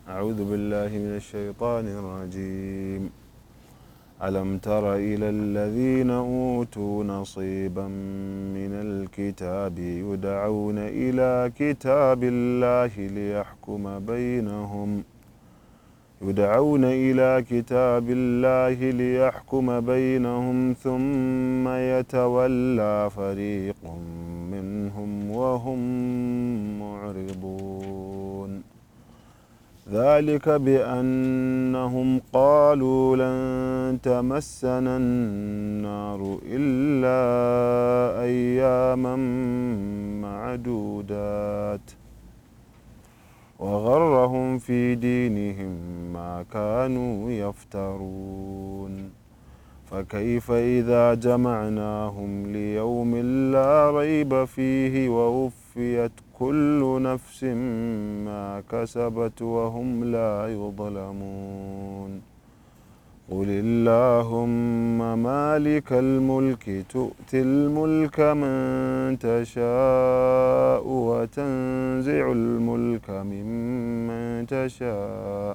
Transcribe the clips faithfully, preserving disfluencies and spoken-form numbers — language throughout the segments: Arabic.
أعوذ بالله من الشيطان الرجيم. ألم تر إلى الذين أوتوا نصيبا من الكتاب يدعون إلى كتاب الله ليحكم بينهم يدعون إلى كتاب الله ليحكم بينهم ثم يتولى فريق منهم وهم معرضون. ذلك بأنهم قالوا لن تمسنا النار إلا أياما معدودات وغرهم في دينهم ما كانوا يفترون. فكيف إذا جمعناهم ليوم لا ريب فيه ووفيت كل نفس ما كسبت وهم لا يظلمون. قل اللهم مالك الملك تؤتي الملك من تشاء وتنزع الملك ممن تشاء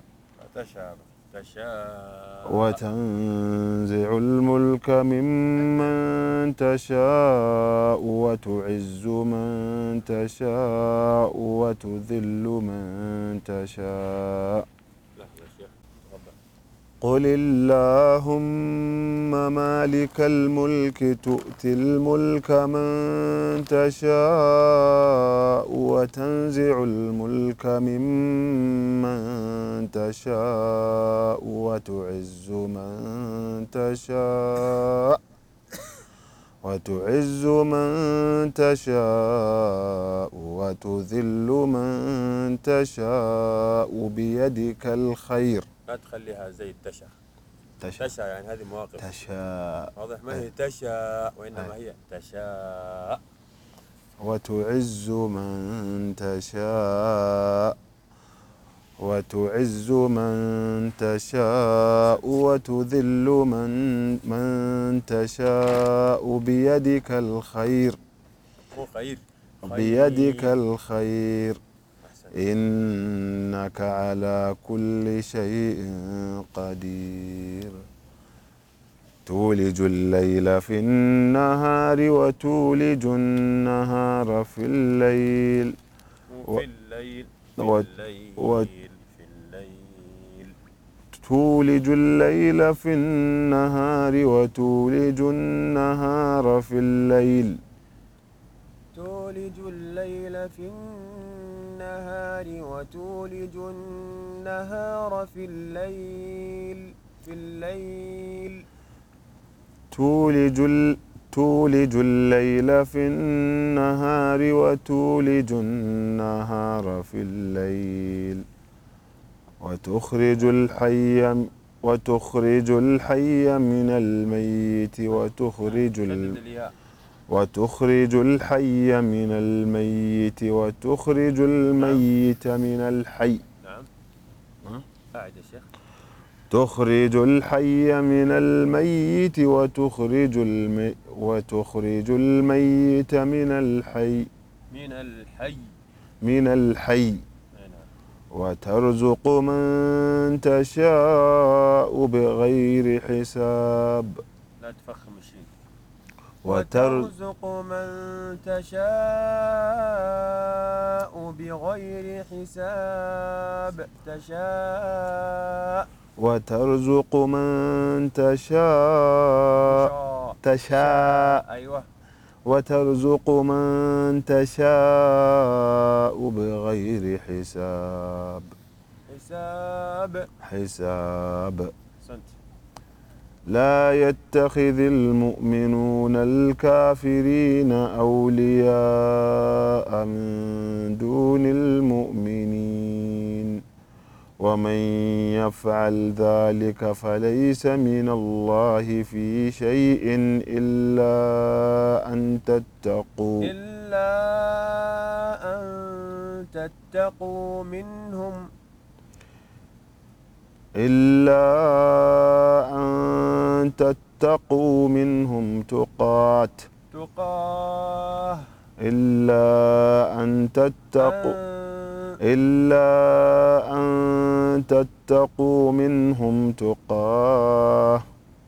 وتنزع الملك ممن تشاء وتعز من تشاء وتذل من تشاء. قل اللهم مالك الملك تؤتي الملك من تشاء وتنزع الملك ممن تشاء وتعز من تشاء وتعز من تشاء وتذل من تشاء بيدك الخير. لا تخليها زي التشا. تشا, تشا يعني هذه مواقف. تشاء واضح، ما هي تشا وإنما هي تشاء. وتعز من تشاء وتعز من تشاء وتذل من من تشاء بيدك الخير. خير. بيدك الخير إنك على كل شيء قدير. تولج الليل في النهار وتولج النهار في الليل في الليل في و... الليل و... في الليل. تولج الليل في النهار وتولج النهار في الليل تولج الليل في النهار وتولج النهار في الليل في الليل. تولج ال... تولج الليل في النهار وتولج النهار في الليل وتخرج الحي وتخرج الحي من الميت وتخرج ال... وتخرج الحي من الميت وتخرج الميت من الحي. نعم. قاعد يا شيخ. تخرج الحي من الميت وتخرج الم... وتخرج الميت من الحي من الحي من الحي وترزق من تشاء بغير حساب. لا تفخم الشيء. وترزق من تشاء بغير حساب. تشاء. وترزق من تشاء تشاء أيوة. وترزق من تشاء بغير حساب. حساب حساب. سنت. لا يتخذ المؤمنون الكافرين أولياء من دون المؤمنين ومن يفعل ذلك فليس من الله في شيء إلا أن تتقوا إلا أن تتقوا منهم إلا أن تتقوا منهم تقات تقاه إلا أن تتقوا إلا أن تتقوا منهم تقاه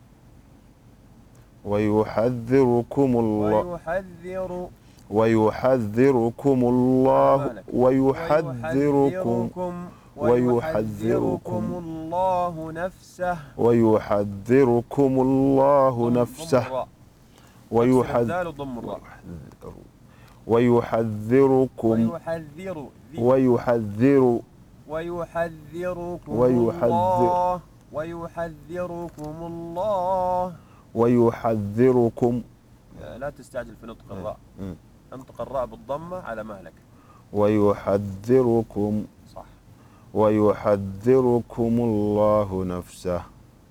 ويحذركم الله ويحذر ويحذركم الله ويحذركم ويحذركم ويحذركم الله نفسه ويحذركم الله نفسه ويحذر وضم الراء ويحذركم ويحذر ويحذر ويحذركم ويحذر الله ويحذركم الله ويحذركم. لا تستعجل في نطق الراء، انطق الراء بالضمة على مهلك. ويحذركم صح. ويحذركم الله نفسه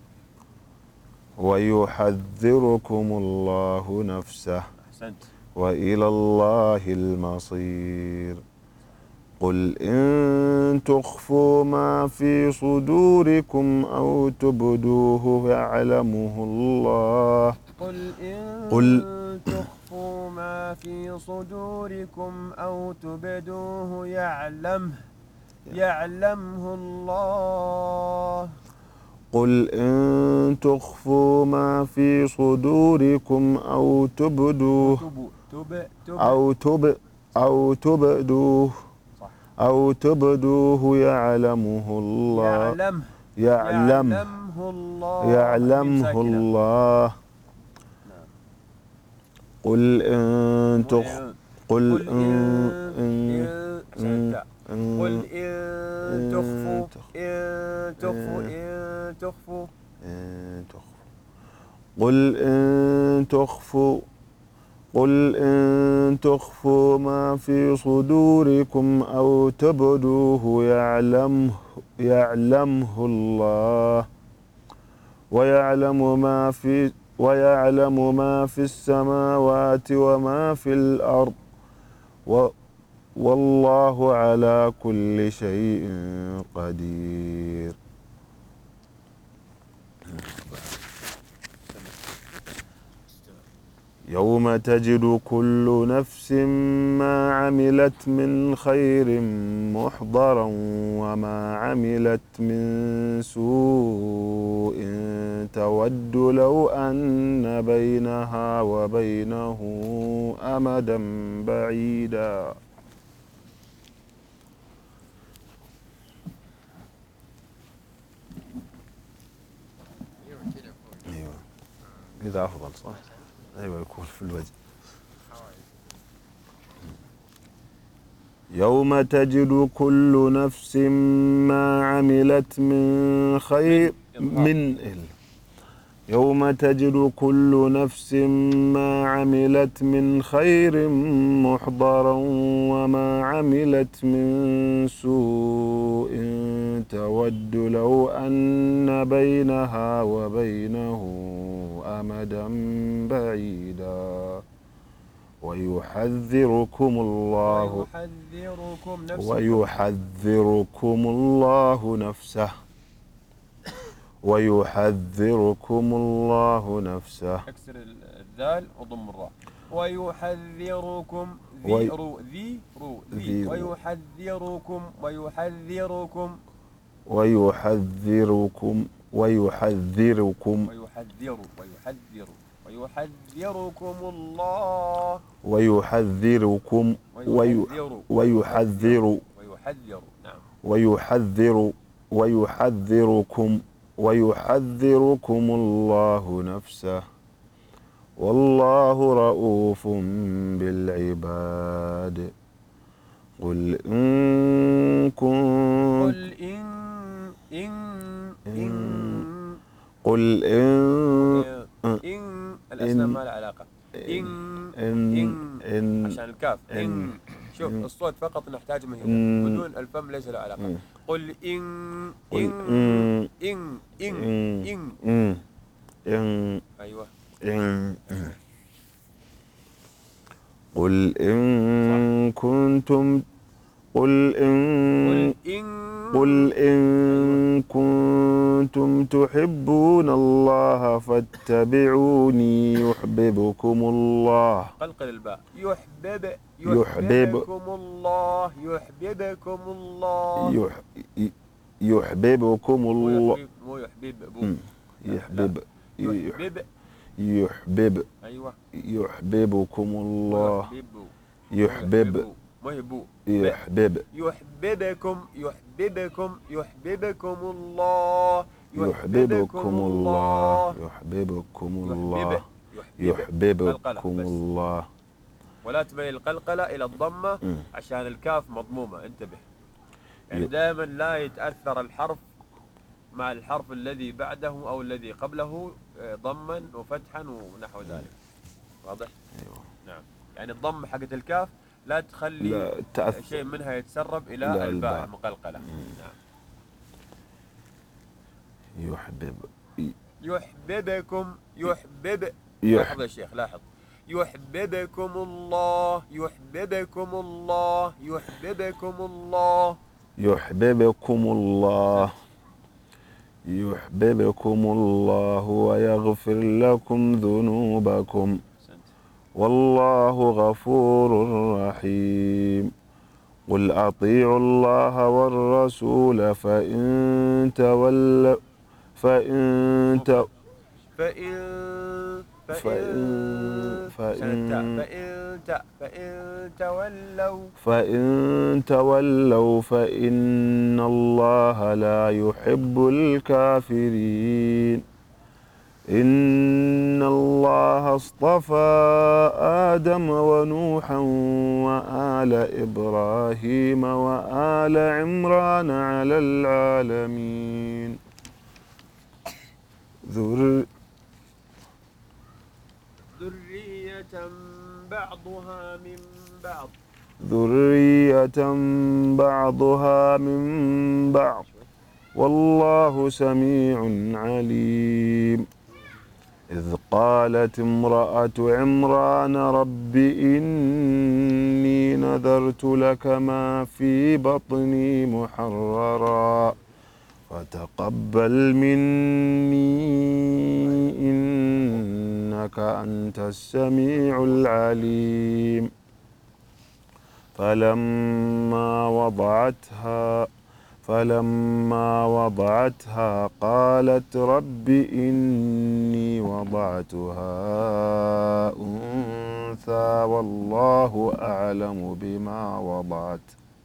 ويحذركم الله نفسه أحسنت. وإلى الله المصير. قل إن تخفوا ما في صدوركم أو تبدوه يعلمه الله. قل إن قل تخفوا ما في صدوركم أو تبدوه يعلمه يعلمه الله. قل إن تخفوا ما في صدوركم أو تبدوه أو تب أو تبدوه أو تبدوه يعلمه الله. يعلمه يعلمه الله يعلمه الله. قل إن تخ قل إن قل إن تخفوا إن تخفوا إن تخفوا قل إن تخفوا قل إن تخفوا ما في صدوركم أو تبدوه يعلمه يعلمه الله ويعلم ما في ويعلم ما في السماوات وما في الأرض والله على كل شيء قدير. يوم تجد كل نفس ما عملت من خير محضرا وما عملت من سوء تود لو أن بينها وبينه أمدا بعيدا. أيوة كذا أفضل صح؟ أيوة يكون في الوجه. يوم تجد كل نفس ما عملت من خير من يوم تجد كل نفس ما عملت من خير محضرا وما عملت من سوء تود لو أن بينها وبينه أمدا بعيدا. ويحذركم الله ويحذركم الله نفسه ويحذركم الله نفسه. اكسر الذال وضم الراء. ويحذركم ذي رو ذي رو ذي ويحذركم ويحذركم ويحذركم ويحذركم ويحذر ويحذر ويحذركم الله ويحذركم ويحذر ويحذر نعم ويحذر ويحذركم ويحذركم الله نفسه والله رؤوف بالعباد. قل إن كنتم قل إن إن إن قل إن إن الأسلام ما لها علاقة. إن إن إن عشان الكاف إن شوف الصوت فقط نحتاج من هنا بدون الفم ليس له علاقة. قل إن إن إن إن إن إن أيوة إن قل إن كنتم قل إن قل إن كنتم تحبون الله فاتبعوني يحببكم الله. قلقل الباء. يحبب يحببكم الله يحببكم الله. يحببكم مو الله. يحبب مو يحبب أبو. مم. لا، يحبب لا. يح- يحبب. يحبب أيوة. يحببكم مو الله. يحبب. مو يحبب يحبب. مو يحبو. ب. يحبب يحببكم يحببكم يحببكم الله. يحببكم يحببكم الله. الله. يحببكم يحبب. الله. يحبب. قلقلة يحببكم بس. الله. ولا تميل القلقلة إلى الضمة مم. عشان الكاف مضمومة، انتبه. يعني ي- دائما لا يتأثر الحرف مع الحرف الذي بعده أو الذي قبله آه، ضما وفتحا ونحو ذلك. واضح؟ أيوة. نعم. يعني الضم حقت الكاف لا تخلي لا تأثر. شيء منها يتسرب إلى لا الباء الباء. المقلقلة. نعم. يحبب ي- يحببكم يحبب. يح- لاحظ يا شيخ، لاحظ. يحببكم الله يحببكم الله يحببكم الله. يحببكم الله. يحببكم الله ويغفر لكم ذنوبكم أحسنت. والله غفور رحيم. قل أطيعوا الله والرسول فإن تولوا فإن ت... فإن فإن فإن فإن فإن ت- فإن تولوا فإن تولوا فإن الله لا يحب الكافرين. إن الله اصطفى آدم ونوحا وآل إبراهيم وآل عمران على العالمين. ذر ذرية بعضها من بعض. ذرية بعضها من بعض والله سميع عليم. إذ قالت امرأة عمران رب إني نذرت لك ما في بطني محررا فتقبل مني إنك أنت السميع العليم. فلما وضعتها فلما وضعتها قالت رب إني وضعتها أنثى والله أعلم بما وضعت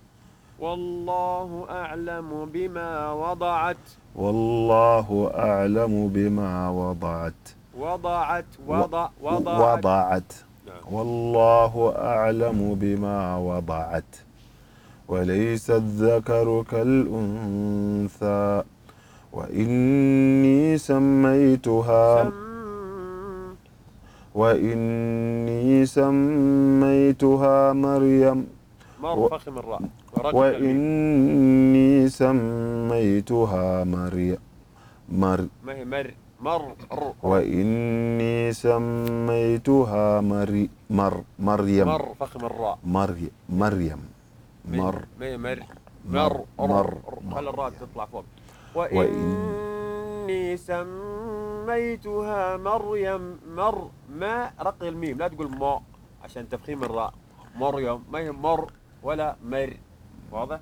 والله أعلم بما وضعت. والله أعلم بما وضعت وضعت وضع وضعت. وضعت نعم. والله أعلم بما وضعت وليس الذكر كالأنثى وإني سميتها سم. وإني سميتها مريم مر فخم الراء ورقق الميم. وإني سميتها مريم مر ما هي مر مر ر- وإني سميتها مري مر مريم مر فخم الراء. مريم مريم مر ما هي مر مر مر مر ر- خلي الراء تطلع فوق. وإن وإني سميتها مريم. مر ما رقي الميم، لا تقول ما عشان تفخيم الراء. مريم ما هي مر ولا مر. واضح؟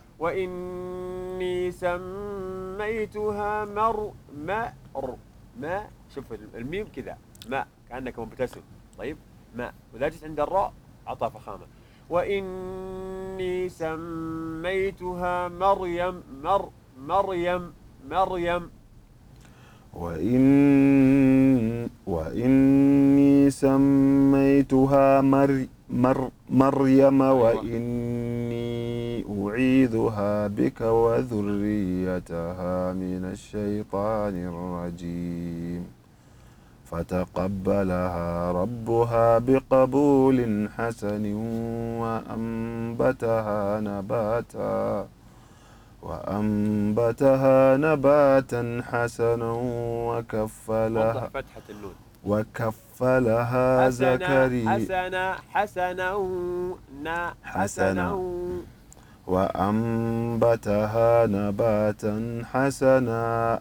وإني سميتها مر ما ر ما. شوف الميم كذا ما كأنك مبتسم. طيب ما، وإذا جيت عند الراء أعطى فخامة. وإني سميتها مريم. مر مريم مريم. وإن وإني سميتها مر مر مريم وإني أعيذها بك وذريتها من الشيطان الرجيم فتقبلها ربها بقبول حسن وأنبتها نباتا وأنبتها نباتا حسنا وكفلها فتحة النون. وكفلها زكريا حسنا حسنا نا حسنا. وأنبتها نباتا حسنا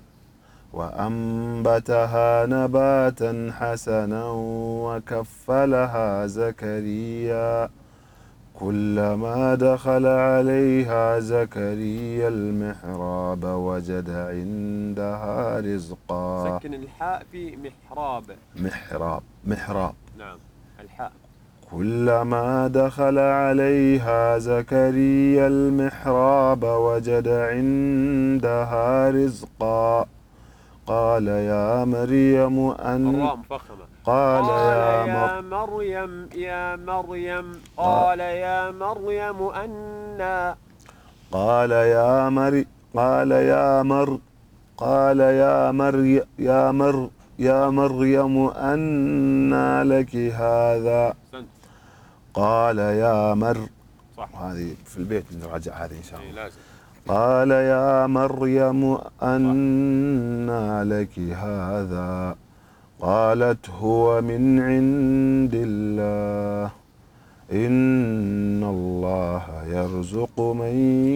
وأنبتها نباتا حسنا وكفلها زكريا كلما دخل عليها زكريا المحراب وجد عندها رزقا. سكن الحاء في محراب. محراب محراب. نعم الحاء. كلما دخل عليها زكريا المحراب وجد عندها رزقا قال يا مريم أن الراء مفخمة. قال, قال يا, يا مر... مريم يا مريم قال يا مريم أنى قال يا مر قال يا مر قال يا مر يا مر يا مريم أنى لك هذا. سنت. قال يا مر صح. هذه في البيت نراجع هذه إن شاء إيه الله. لازم. قال يا مريم أنى لك هذا قالت هو من عند الله إن الله يرزق من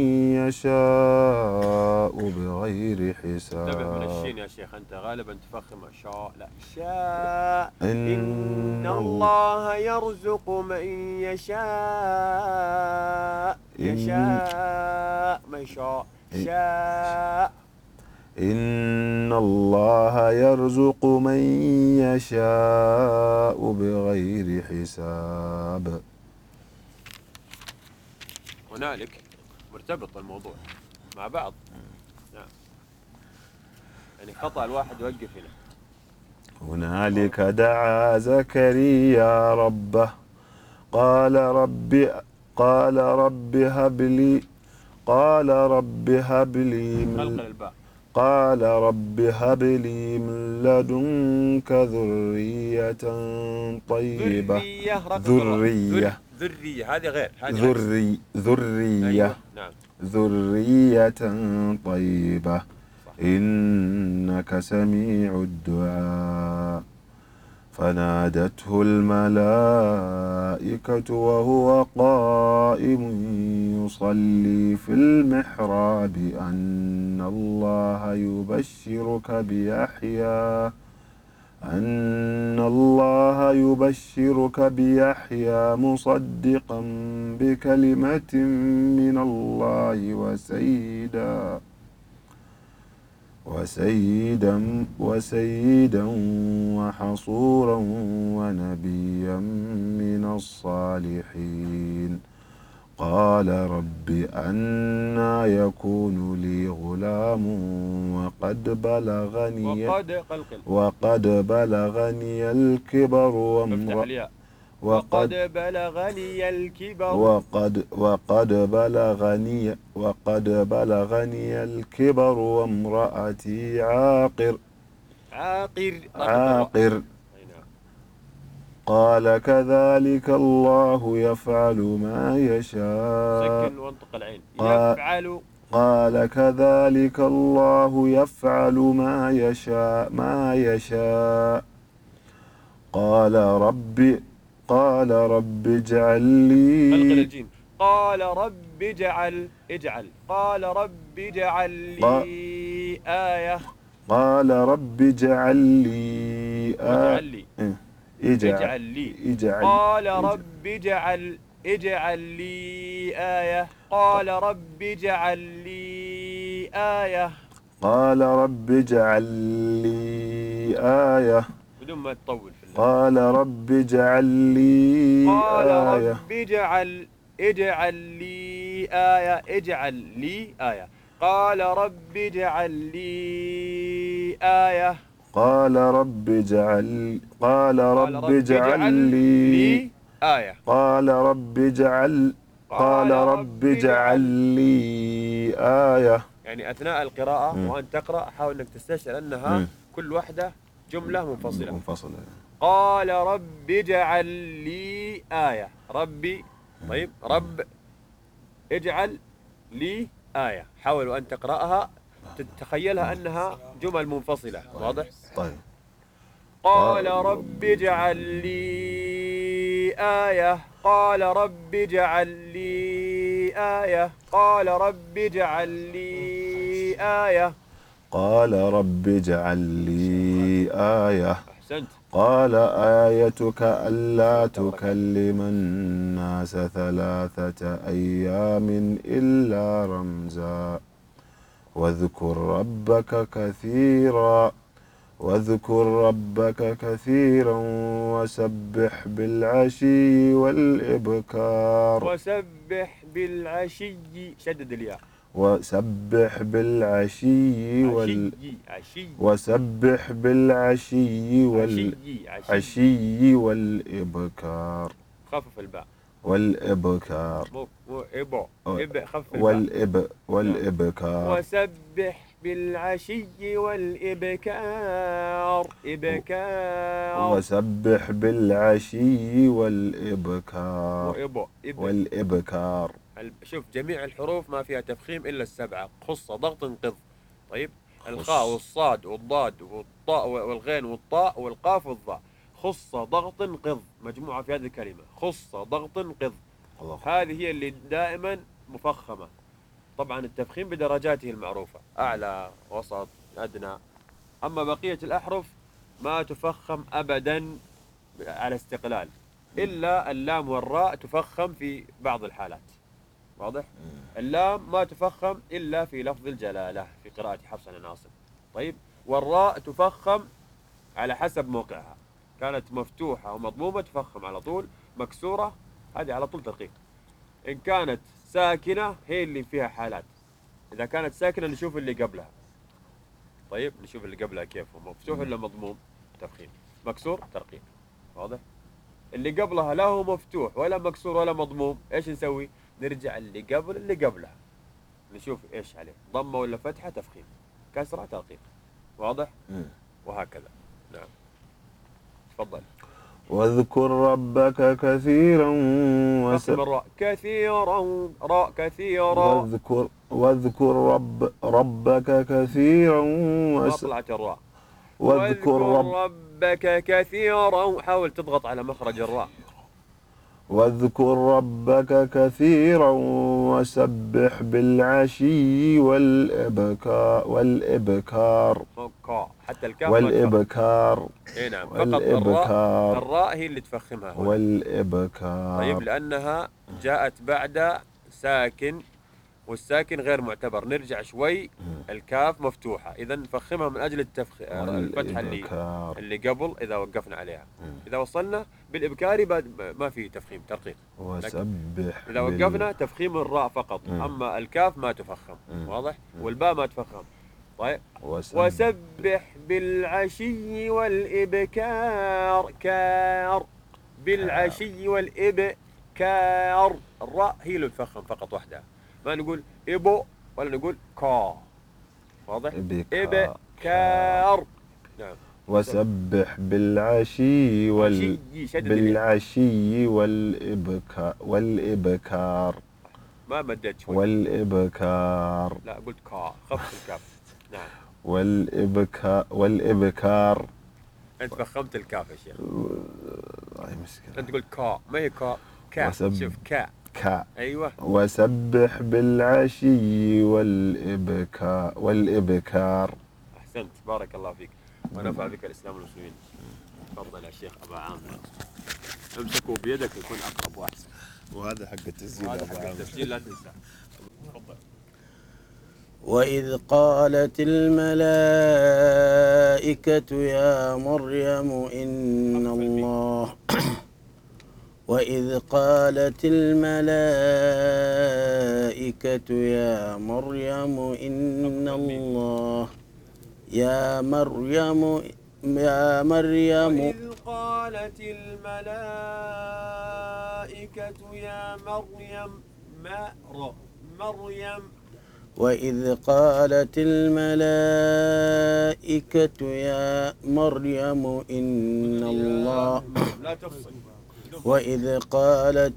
يشاء بغير حساب. انتبه من الشين يا شيخ، أنت غالبا تفخم شاء، لا شاء. إن, إن الله يرزق من يشاء. يشاء ما يشاء شاء. إن الله يرزق من يشاء بغير حساب. هنالك مرتبط الموضوع مع بعض. نعم. يعني خطأ الواحد يوقف هنا. هنالك دعا زكريا ربه قال رب قال رب هب لي قال رب هب لي من قال رب هب لي من لدنك ذرية طيبة. ذرية ذرية هذه غير ذري ذرية. أيوة. نعم. ذرية طيبة إنك سميع الدعاء. فنادته الملائكة وهو قائم يصلي في المحراب أن الله يبشرك بيحيى أن الله يبشرك بيحيى مصدقا بكلمة من الله وسيدا وسيدا وسيدا وحصورا ونبيا من الصالحين. قال رب أنى يكون لي غلام وقد بلغني وقد وقد بلغني الكبر وامرأتي وقد بلغني الكبر وقد وقد بلغني وقد بلغني الكبر وامرأتي عاقر عاقر عاقر. قال كذلك الله يفعل ما يشاء. سكن وانطق العين. يفعل. قال كذلك الله يفعل ما يشاء ما يشاء. قال رب قال رب اجعل لي قال رب اجعل اجعل قال رب اجعل لي آية. قال رب اجعل لي آية. اجعل لي اجعل قال رب اجعل اجعل لي آية. قال رب اجعل لي آية. قال رب اجعل لي آية بدون ما تطول في الله. قال رب اجعل لي قال آية. رب اجعل اجعل لي آية. اجعل لي آية. قال رب اجعل لي آية. قال رب اجعل قال رب اجعل لي آية. قال رب اجعل قال رب اجعل لي آية. يعني أثناء القراءة وأن تقرأ حاول أنك تستشعر أنها م. كل واحدة جملة منفصلة. منفصلة. قال رب اجعل لي آية. ربي طيب رب اجعل لي آية. حاول أن تقرأها تتخيلها أنها جمل منفصلة. واضح؟ طيب. قال رب اجعل لي آية. قال رب اجعل لي آية. قال رب اجعل لي آية. قال رب اجعل لي آية. أحسنت. قال آيتك ألا تكلم الناس ثلاثة أيام إلا رمزا واذكر ربك كثيرا واذكر ربك كثيرا وسبح بالعشي والإبكار. وسبح بالعشي، شدد الياء. وسبح بالعشي وال عشي عشي وسبح بالعشي وال عشي عشي والإبكار. خفف الباء. والإبكار. مو مو إبو إب خفف الباء. والإب والإبكار. وسبح بالعشي والإبكار. إبكار. وسبح بالعشي والإبكار. وإبو إب. والإبكار. شوف جميع الحروف ما فيها تفخيم إلا السبعة، خص ضغط انقض. طيب الخاء والصاد والضاد والطاء والغين والطاء والقاف والضاء، خص ضغط قض، مجموعة في هذه الكلمة، خص ضغط قض. هذه هي اللي دائما مفخمة. طبعا التفخيم بدرجاته المعروفة، أعلى وسط أدنى. أما بقية الأحرف ما تفخم أبدا على استقلال، إلا اللام والراء تفخم في بعض الحالات. واضح؟ اللام ما تفخم إلا في لفظ الجلالة في قراءة حفص عن عاصم. طيب والراء تفخم على حسب موقعها، كانت مفتوحة ومضمومة تفخم على طول، مكسورة هذه على طول ترقيق. إن كانت ساكنة هي اللي فيها حالات، إذا كانت ساكنة نشوف اللي قبلها. طيب نشوف اللي قبلها كيف، مفتوح ولا مضموم؟ تفخيم. مكسور ترقيق. واضح؟ اللي قبلها لا هو مفتوح ولا مكسور ولا مضموم، إيش نسوي؟ نرجع اللي قبل اللي قبلها نشوف إيش عليه، ضمة ولا فتحة تفخيم، كسرة ترقيق. واضح؟ وهكذا. نعم تفضل. واذكر ربك كثيرا وسبح الراء كثيرا، راء كثيرا. واذكر واذكر رب ربك كثيرا ما طلعت الراء. واذكر رب ربك كثيرا، حاول تضغط على مخرج الراء. واذكر ربك كثيرا وسبح بالعشي والإبكار. والإبكار حتى الكاف والإبكار. اي نعم، فقط الراء الراء هي اللي تفخمها هنا. والإبكار. طيب لأنها جاءت بعد ساكن، والساكن غير معتبر، نرجع شوي. الكاف مفتوحة، إذا نفخمها من أجل التفخ... الفتحة اللي اللي قبل إذا وقفنا عليها. إذا وصلنا بالإبكار ما في تفخيم ترقيق. وسبح إذا وقفنا تفخيم الراء فقط، أما الكاف ما تفخم. واضح؟ والباء ما تفخم. طيب وسبح, وسبح بالعشي والإبكار. كار بالعشي والإبكار. الراء هي اللي تفخم فقط وحدها، ما نقول إبو ولا نقول كا. واضح؟ إبكار. كار. نعم. وسبح بالعشي وال بالعشي والإبكار. والإبكار ما مديت شوي. والإبكار. لا قلت كا، خفف الكاف. نعم. والإبكار. والإبكار. أنت فخمت الكاف يا شيخ. هاي مشكلة. أنت قلت كا، ما هي كا. كا. شوف كا. كا. أيوة. وسبح بالعشي والإبكار. والإبكار. أحسنت، بارك الله فيك ونفع بك الإسلام والمسلمين. تفضل يا شيخ أبا عامر، امسكوا بيدك يكون أقرب وأحسن. وهذا حق التسجيل. هذا حق التسجيل لا تنسى. تفضل. وإذ قالت الملائكة يا مريم إن الله وإذ قالت الملائكة يا مريم إن الله يا مريم يا مريم وإذ قالت الملائكة يا مريم مر مريم وإذ قالت الملائكة يا مريم إن الله لا تفصل. وإذ قالت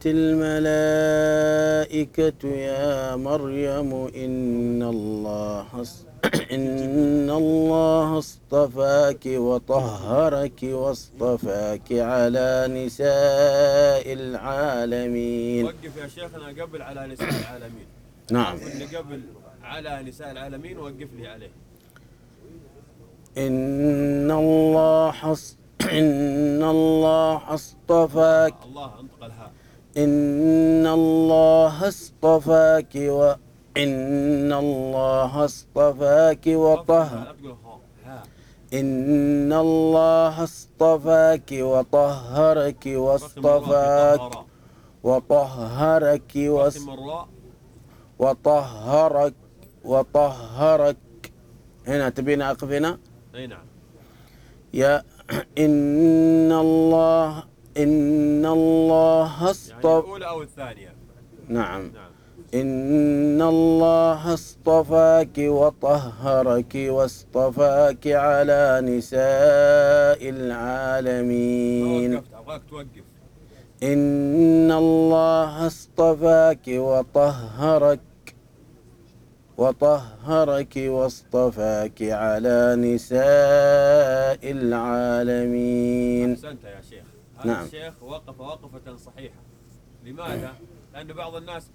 الملائكة يا مريم إن الله إن الله اصطفاك وطهرك واصطفاك على نساء العالمين. وقف يا شيخنا قبل على نساء العالمين. نعم. اللي قبل على نساء العالمين وقف لي عليه. إن الله إن الله اصطفاك الله انطق الهاء. إن الله اصطفاك و إن الله اصطفاك وطهر لا تقول ها. إن الله اصطفاك وطهرك واصطفاك وطهرك وطهرك وطهرك. هنا تبينا أقف هنا؟ أي نعم. يا إن الله إن الله اصطفاك. يعني الأولى أو الثانية؟ نعم. نعم. إن الله اصطفاك وطهرك واصطفاك على نساء العالمين. ما وقفت، أبغاك توقف. إن الله اصطفاك وطهرك وطهرك واصطفاك على نساء العالمين. أحسنت يا شيخ. هذا نعم. الشيخ وقف وقفة صحيحة. لماذا؟ لأن بعض الناس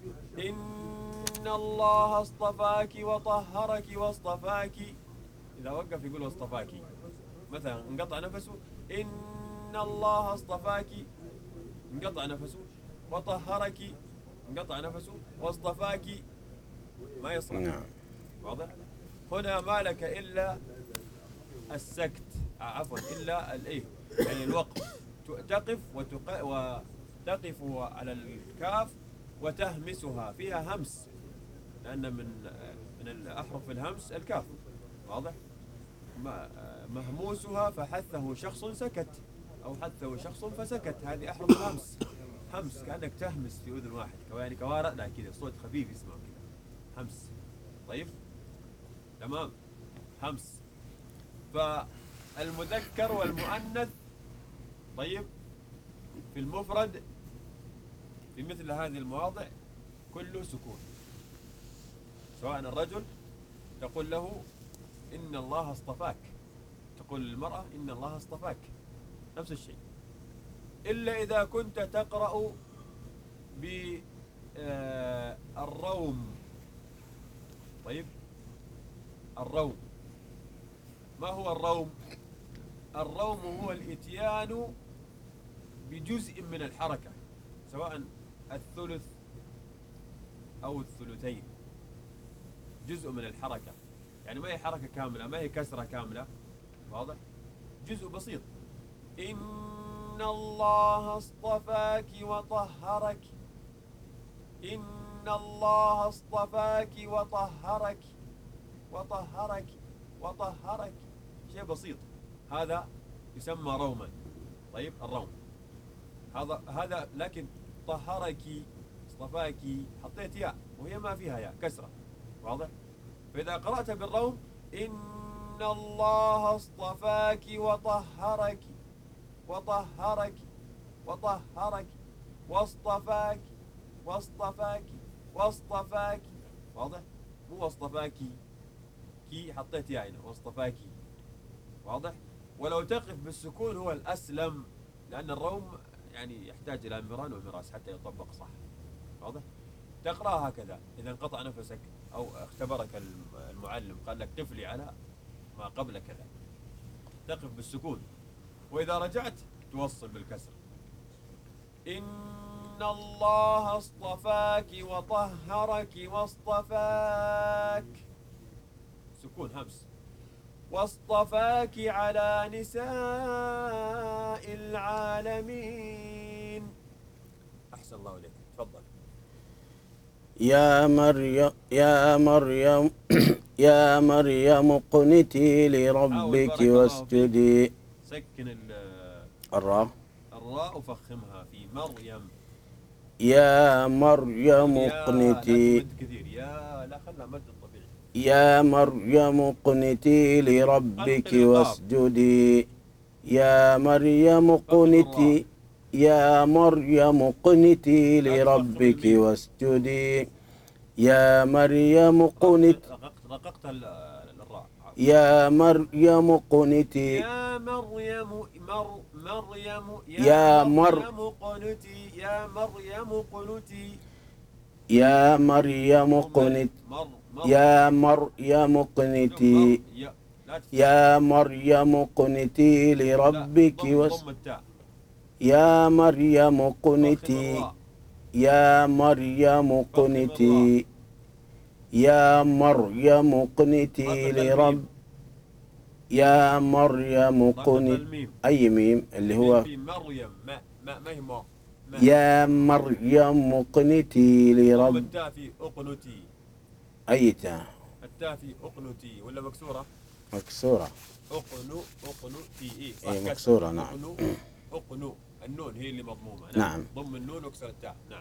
إن الله اصطفاك وطهرك واصطفاك، إذا وقف يقول واصطفاك، مثلا انقطع نفسه إن الله اصطفاك انقطع نفسه، وطهرك انقطع نفسه، واصطفاك ما يصلح. نعم. واضح؟ هنا ما لك إلا السكت، عفوا إلا الإيه، يعني الوقف. تقف وتق... وتقف على الكاف وتهمسها، فيها همس، لأن من من الأحرف الهمس الكاف. واضح؟ مهموسها فحثه شخص سكت، أو حثه شخص فسكت، هذه أحرف الهمس. همس كأنك تهمس في أذن واحد، يعني كوارئنا كذا، صوت خفيف يسمع كذا، همس. طيب؟ تمام؟ همس. فالمذكر والمؤنث طيب في المفرد في مثل هذه المواضع كله سكون. سواء الرجل تقول له إن الله اصطفاك، تقول للمرأة إن الله اصطفاك، نفس الشيء. إلا إذا كنت تقرأ بالروم. طيب، الروم، ما هو الروم؟ الروم هو الإتيان بجزء من الحركة، سواء الثلث أو الثلثين، جزء من الحركة، يعني ما هي حركة كاملة، ما هي كسرة كاملة. واضح؟ جزء بسيط. إن الله اصطفاك وطهرك، إن الله اصطفاك وطهرك، وطهرك وطهرك، شيء بسيط، هذا يسمى روما. طيب، الروم هذا هذا لكن طهرك اصطفاك حطيت ياء وهي ما فيها ياء، كسرة. واضح؟ فإذا قرأت بالروم إن الله اصطفاك وطهرك وطهرك وطهرك واصطفاك واصطفاك واصطفاك. واضح؟ مو واصطفاكي، كي حطيت ياء هنا، واصطفاكي. واضح؟ ولو تقف بالسكون هو الأسلم، لأن الروم يعني يحتاج إلى مران ومراس حتى يطبق صح. واضح؟ تقرأ هكذا. إذا انقطع نفسك أو اختبرك المعلم قال لك قف لي على ما قبل كذا، تقف بالسكون، وإذا رجعت توصل بالكسر. إن الله اصطفاك وطهرك واصطفاك، سكون همس، واصطفاك على نساء العالمين. أحسن الله إليك، تفضل. يا مريم يا مريم يا مريم اقنتي لربك واسجدي. سكن الراء الراء وفخمها في مريم. يا مريم اقنتي. لا كثير، يا لا خلها مد الطبيعي. يا مريم اقنتي لربك واسجدي. يا مريم اقنتي يا مريم اقنتي لربك واسجدي. يا مريم اقنتي رققت الراء. يا مريم اقنتي. يا مريم مر مريم يا مريم اقنتي. يا مريم اقنتي. يا مريم اقنتي. يا مريم اقنتي. لا تفتح. يا مريم اقنتي لربك لا، ضم وس ضم التاء. يا مريم فخم اقنتي الراء. يا مريم فخم اقنتي يا مريم اقنتي رقق لرب الميم. يا مريم رقق اقنتي الميم. أي ميم اللي في هو في مريم ما ما ما هي ما ما. يا مريم اقنتي ضم لرب التاء في اقنتي. أي تاء التاء في اقنتي ولا مكسورة؟ مكسورة. اقنو اقنو تي اي صح. إيه كسر. مكسورة نعم. اقنو اقنو النون هي اللي مضمومة. نعم. نعم. ضم النون واكسر التاء. نعم.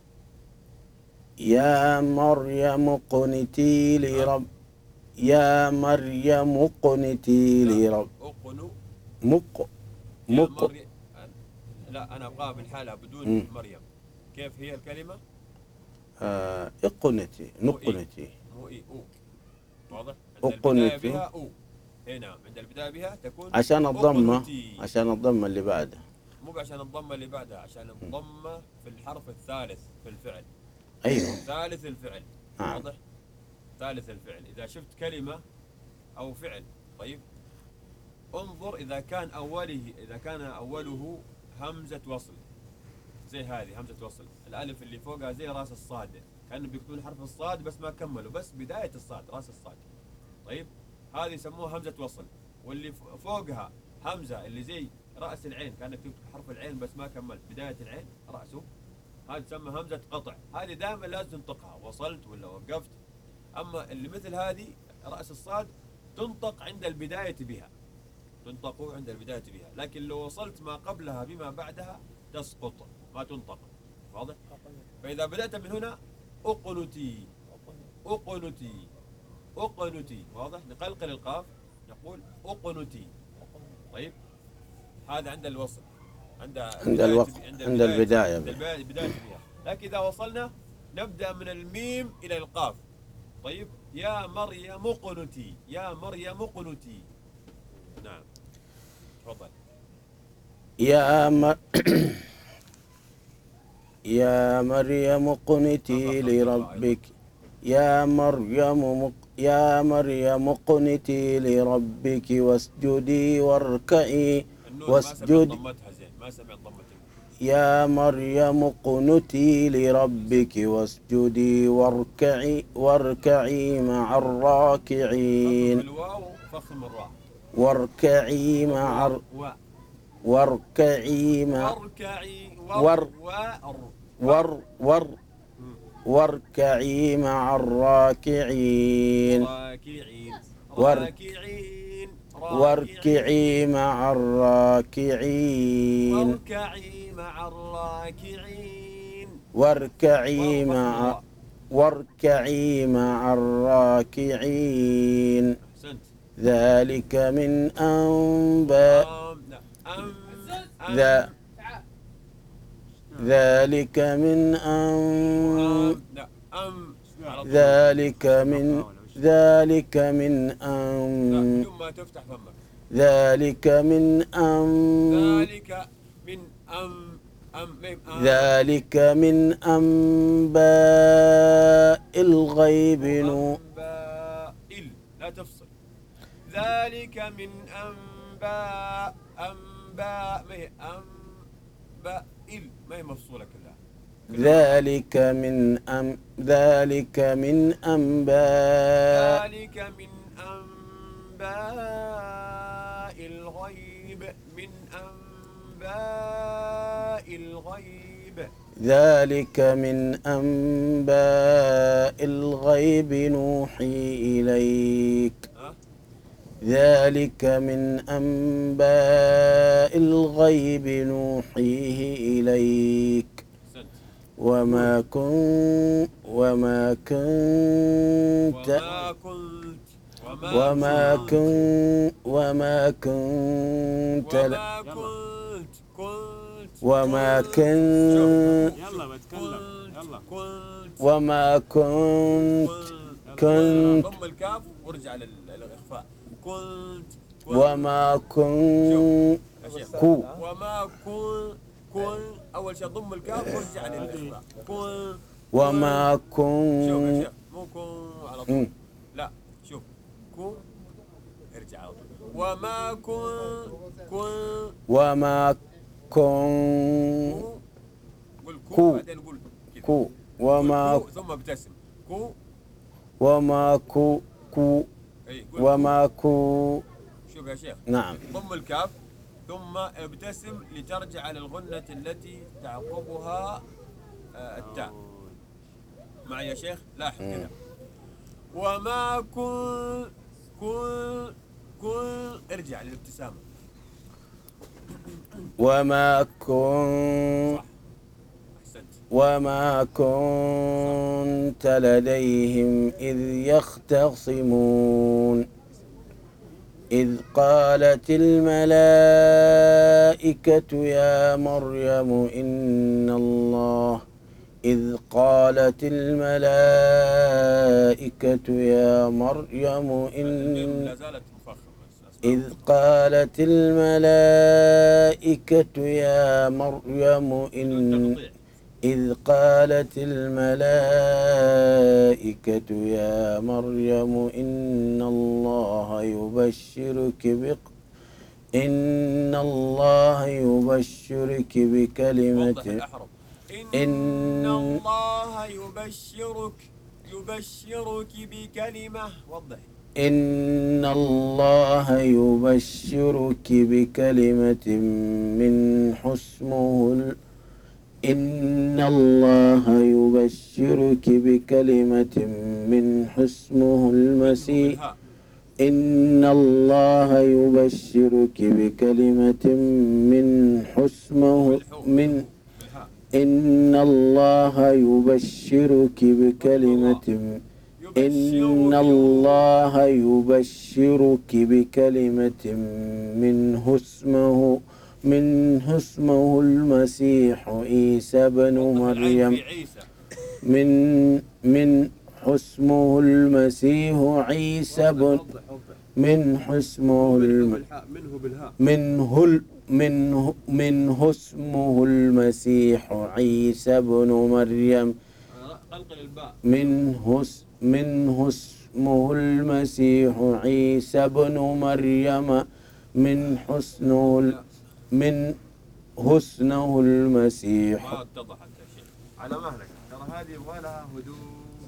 يا مريم اقنتي لرب يا مريم اقنتي لا، لرب اقنو مق يا مق مريم. لا، انا ابغاها بالحالة بدون مم. مريم. كيف هي الكلمة؟ آه اقنتي مو إي. نقنتي مو اي او. واضح؟ عند البداية اقنتي بها او. اي نعم، عند البداية بها تكون عشان الضمة اقنتي. عشان الضمة اللي بعدها. مو عشان الضمة اللي بعدها، عشان الضمة في الحرف الثالث في الفعل. أيوه ثالث الفعل. نعم. واضح؟ ثالث الفعل. إذا شفت كلمة أو فعل، طيب، انظر إذا كان أوله إذا كان أوله همزة وصل، زي هذه همزة وصل، الألف اللي فوقها زي راس الصاد، كانوا بيكتبون حرف الصاد بس ما كملوا، بس بداية الصاد، راس الصاد. طيب، هذه يسموها همزة وصل. واللي فوقها همزة اللي زي رأس العين، كانك تكتب حرف العين بس ما كملت بداية العين رأسه، هذه تسمى همزة قطع. هذه دائما لازم تنطقها، وصلت ولا وقفت. أما اللي مثل هذه رأس الصاد تنطق عند البداية بها، تنطق عند البداية بها، لكن لو وصلت ما قبلها بما بعدها تسقط، ما تنطق. واضح؟ فإذا بدأت من هنا أقنتي أقنتي أقنتي، واضح؟ نقلقل القاف نقول أقنتي. طيب، هذا عند الوصل، عند عند الوقت عند عند البداية عند البداية بها. لكن إذا وصلنا نبدأ من الميم إلى القاف. طيب، يا مريم اقنتي يا مريم اقنتي. نعم، تفضل. يا م... يا مريم اقنتي لربك يا مريم مق... يا مريم اقنتي لربك واسجدي واركعي واسجدي. ما سمعت ضمتها زين، ما سمعت ضمتها. يا مريم اقنتي لربك واسجدي واركعي واركعي مع الراكعين. الواو فخم الراء. واركعي مع ال... واركعي مع واركعي ور ور ور واركعي مع الراكعين. راكعين ور راكعين واركعي مع الراكعين. واركعي مع الراكعين. واركعي مع واركعي مع الراكعين. أحسنت. ذلك من أنباء ذا ذلك من أن ذلك من ذلك من أن ما تفتح فمك. ذلك من أن ذلك من أم أم ذلك من أنباء الغيب نو لا تفصل. ذلك من أنباء أنباء ما هي أنباء إل ما هي مفصولة كلها. ذلك من أم ذلك من أنباء ذلك من أنباء الغيب من أنباء الغيب ذلك من أنباء الغيب نوحي إليك. ذلك من أنباء الغيب نوحيه إليك وما كنت وما كنت وما كنت وما كنت وما كنت يلا بتكلم يلا وما كنت كنت ضم الكاف وارجع للإخفاء. كنت وما كنت كو وما كنت كن أول شيء ضم الكاف وارجع للإخفاء. كن وما كنت شوف يا شيخ، مو كن على طول، لا شوف كن ارجع على طول. وما كن كن وما كن قول كو, كو. بعدين قول كذا. كو قول وما كو ثم ابتسم. كو وما كو كو اي قول وما كو. كو. شوف يا شيخ، نعم. ضم الكاف ثم ابتسم لترجع للغنة التي تعقبها آه التاء. معي يا شيخ؟ لاحظ كذا. وما كن كن كن ارجع للابتسامة. وما كن صح احسنت. وما كنت لديهم إذ يختصمون إذ قالت الملائكة يا مريم إن الله إذ قالت الملائكة يا مريم إن لا زالت مفخمة. إذ قالت الملائكة يا مريم إن إذ قالت الملائكة يا مريم إن الله يبشرك بق إن الله يبشرك بكلمة إن الله يبشرك يبشرك بكلمة. وضح. إن الله يبشرك بكلمة منه اسمه إن الله يبشرك بكلمة منه اسمه المسيح إن الله يبشرك بكلمة منه اسمه من إن الله يبشرك بكلمة إن الله يبشرك بكلمة منه اسمه منه اسمه المسيح عيسى بن مريم من من اسمه المسيح عيسى بن من اسمه منه بالهاء منه منه منه اسمه المسيح عيسى بن مريم منه منه اسمه المسيح عيسى بن مريم من حسنه من حسنه المسيح. ما اتضحت يا شيخ. على مهلك، ترى هذه يبغى لها هدوء.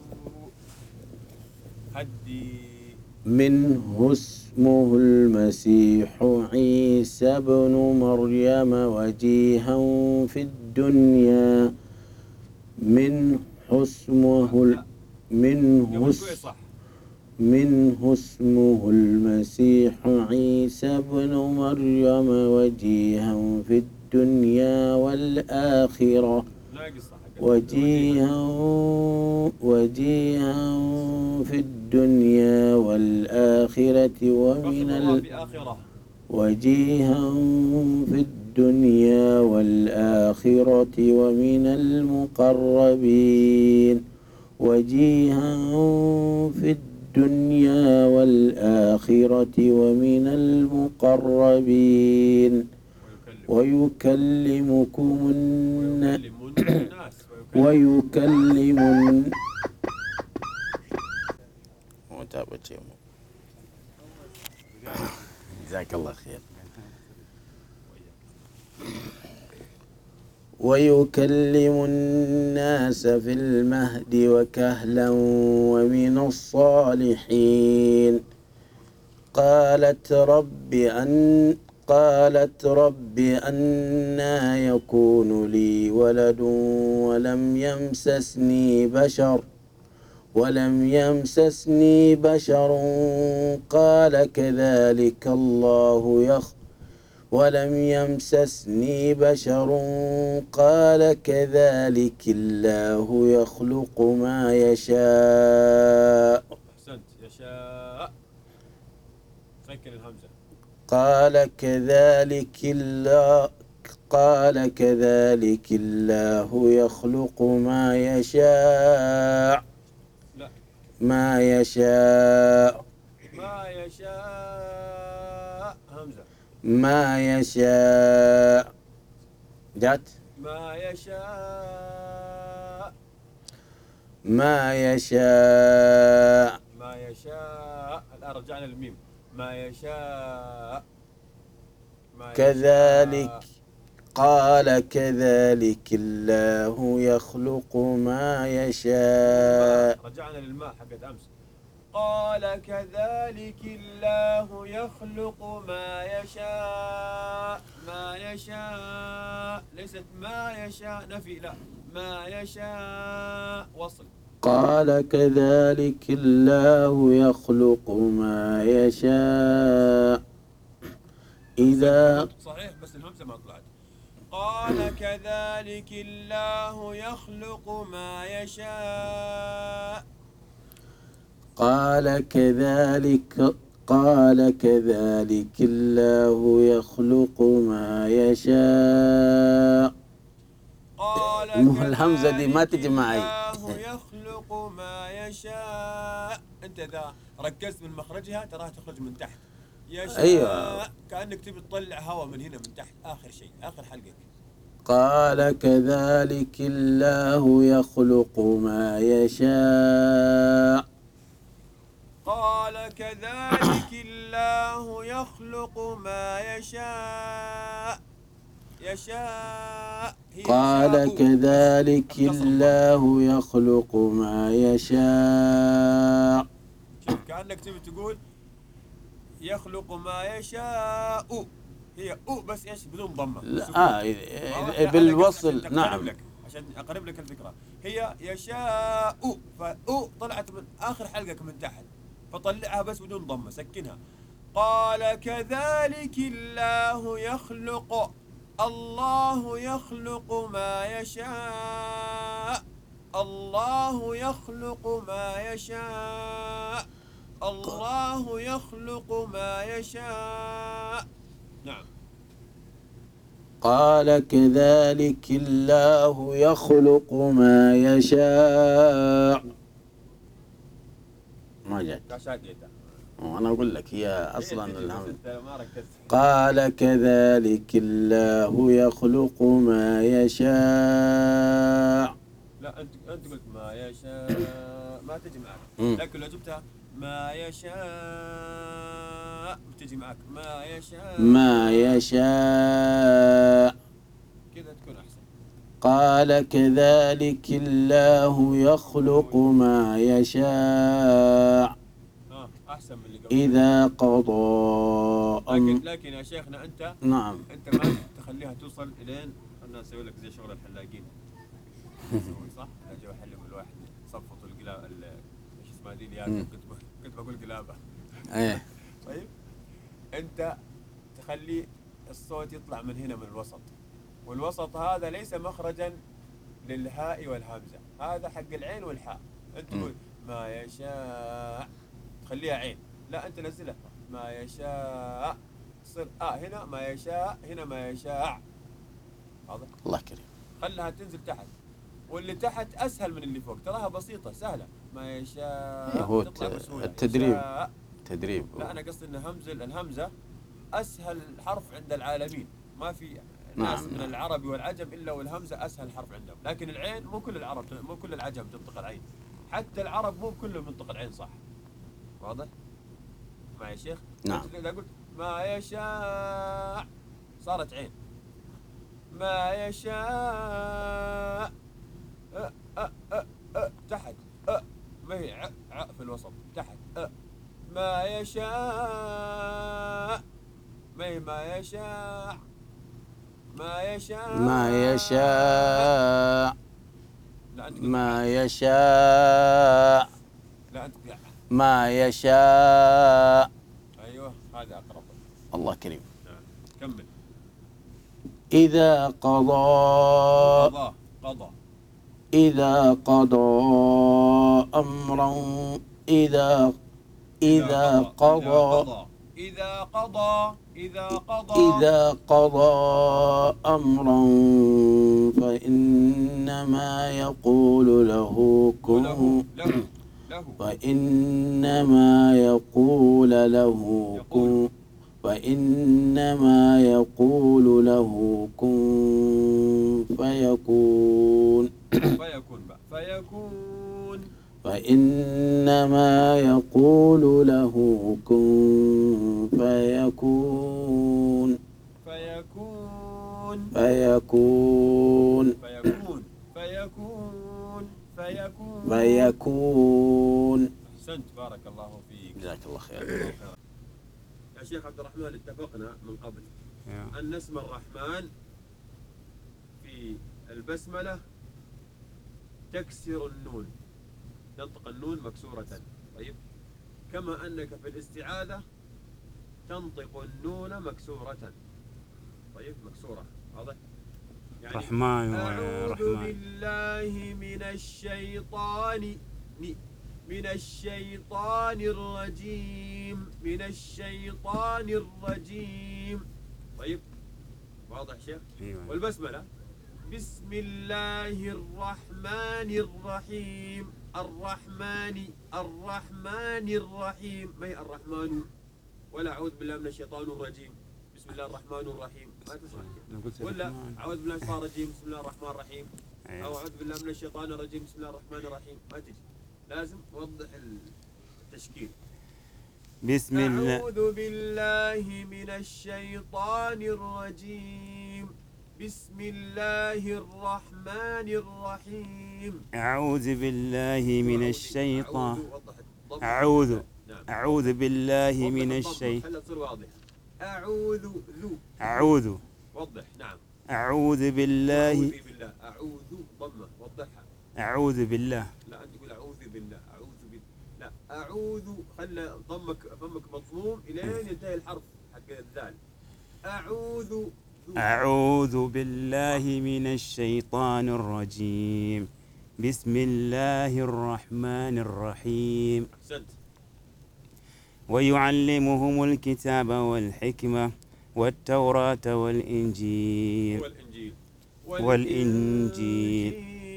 هدي. منه اسمه المسيح عيسى بن مريم وجيها في الدنيا من اسمه منه منه اسمه المسيح عيسى بن مريم وجيها في الدنيا والآخرة وجيها وجيها في الدنيا والآخرة ومن ال وجيها في الدنيا والآخرة ومن المقربين وجيها في الدنيا والآخرة ومن المقربين ويكلمكم الناس ويكلم جزاك الله خير. ويكلم الناس في المهد وكهلا ومن الصالحين قالت رب أن قالت رب أنى يكون لي ولد ولم يمسسني بشر ولم يمسسني بشر قال كذلك الله يخ ولم يمسسني بشر قال كذلك الله يخلق ما يشاء. أحسنت. يشاء. سكن الهمزة. قال كذلك الله قال كذلك الله يخلق ما يشاء. لا. ما يشاء. ما يشاء. همزة. ما يشاء. جات. ما يشاء. ما يشاء. ما يشاء. الآن رجعنا للميم. ما يشاء ما كذلك يشاء. قال كذلك الله يخلق ما يشاء. رجعنا للماء حقت أمس. قال كذلك الله يخلق ما يشاء. ما يشاء ليست ما يشاء نفي، لا، ما يشاء وصل. قال كذلك الله يخلق ما يشاء إذا صحيح بس الهمزة ما طلعت. قال كذلك الله يخلق ما يشاء. قال كذلك قال كذلك الله يخلق ما يشاء. قال الهمزة دي ما تجي معي. الله يخلق ما يشاء. انت اذا ركزت من مخرجها تراها تخرج من تحت. يشاء أيوة. كأنك تبي تطلع هواء من هنا من تحت آخر شيء آخر حلقك. قال كذلك الله يخلق ما يشاء. قال كذلك الله يخلق ما يشاء. يشاء هي قال يشاء. كذلك الله يخلق ما يشاء. شوف كأنك تبي تقول يخلق ما يشاء، هي أو بس إيش بدون ضمة. آه بالوصل. عشان نعم لك عشان أقرب لك الفكرة. هي يشاء فأو طلعت من آخر حلقك من تحت، فطلعها بس بدون ضمة سكنها. قال كذلك الله يخلق. الله يخلق ما يشاء. الله يخلق ما يشاء. الله يخلق ما يشاء. نعم. قال كذلك الله يخلق ما يشاء. ما جات. أنا أقول لك هي أصلا الهمزة. قال كذلك الله يخلق ما يشاء. لا أنت أنت قلت ما يشاء ما تجي معك، لكن لو جبتها ما يشاء بتجي معك. ما يشاء ما يشاء كذا تكون أحسن. قال كذلك الله يخلق ما يشاء آه أحسن من اللي قبل. إذا قضى لكن لكن يا شيخنا أنت نعم أنت ما تخليها توصل إلين الناس يسوي لك زي شغل الحلاقين. صح؟ لا جو يحلم الواحد صفطوا القلاب ايش اسمها دي الياقة. كنت كنت بقول قلابة. ايه. طيب أنت تخلي الصوت يطلع من هنا من الوسط، والوسط هذا ليس مخرجا للهاء والهمزة، هذا حق العين والحاء. أنت تقول ما يشاء تخليها عين، لا أنت نزلها ما يشاء تصير آه هنا ما يشاء هنا ما يشاء. واضح؟ الله كريم. خلها تنزل تحت، واللي تحت أسهل من اللي فوق، تراها بسيطة سهلة. ما يشاء هو تطلع بسهولة. التدريب يشاء. تدريب. لا أنا قصدي إن همزة الهمزة أسهل حرف عند العالمين، ما في ناس نعم من نعم. العربي والعجم إلا والهمزة أسهل حرف عندهم. لكن العين مو كل العرب مو كل العجم تنطق العين، حتى العرب مو كلهم ينطق العين صح. واضح؟ معي يا شيخ؟ نعم. إذا قلت ما يشاء صارت عين. ما يشاء أه أه أه أه تحت أه ما هي ع ع في الوسط تحت أه ما يشاء ما هي ما يشاء ما يشاء ما يشاء لا أنت ما يشاء لا أنت ما يشاء. أيوه هذا أقرب. الله كريم. نعم كمل. إذا قضى قضى قضى إذا قضى أمرا إذا إذا قضى إذا قضى إذا قضى إذا قضى أمرا فإنما يقول له كن له له له فإنما يقول له كن فإنما يقول له كن فيكون فيكون بقى فيكون فإنما يقول له كن فيكون فيكون فيكون فيكون فيكون فيكون فيكون. أحسنت، بارك الله فيك، جزاك الله خير. يا شيخ عبد الرحمن، اتفقنا من قبل أن اسم الرحمن في البسملة تكسر النون، تنطق النون مكسورة. طيب، كما أنك في الاستعاذة تنطق النون مكسورة. طيب، مكسورة، واضح؟ يعني رحمن أعوذ ورحمن. بالله من الشيطان من الشيطان الرجيم من الشيطان الرجيم. طيب، واضح شيخ؟ أيوة. والبسملة بسم الله الرحمن الرحيم. الرحمن الرحمن الرحيم، ما هي الرحمن ولا أعوذ بالله من الشيطان الرجيم بسم الله الرحمن الرحيم، ما تصح. ولا أعوذ بالله من الشيطان الرجيم بسم الله الرحمن الرحيم، أو أعوذ بالله من الشيطان الرجيم بسم الله الرحمن الرحيم، ما تجي. لازم توضح التشكيل. بسم الله. أعوذ بالله من الشيطان الرجيم بسم الله الرحمن الرحيم. أعوذ بالله من الشيطان. أعوذ أعوذ أعوذ بالله من الشيطان. خلها تصير واضحة. أعوذ ذو أعوذ وضح. نعم. أعوذ بالله. أعوذ بالله. أعوذ ضمة، وضحها. أعوذ بالله. لا، أنت تقول أعوذ بالله. أعوذ بالله. لا، أعوذ خلى ضمك فمك مضموم إلين ينتهي الحرف حق الذال. أعوذ ذو. أعوذ بالله من الشيطان الرجيم بسم الله الرحمن الرحيم. أحسنت. ويعلمهم الكتاب والحكمة والتوراة والإنجيل والإنجيل والإنجيل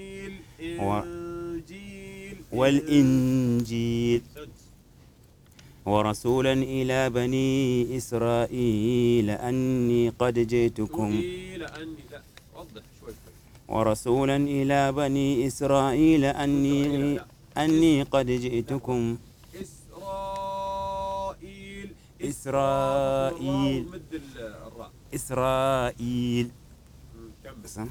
والإنجيل والإنجيل أحسنت. ورسولا إلى بني إسرائيل أني قد جئتكم. إلى أني لا وضح شوي. ورسولا إلى بني إسرائيل أني أني قد جئتكم. إسرائيل إسرائيل مد الراء. إسرائيل. كمل.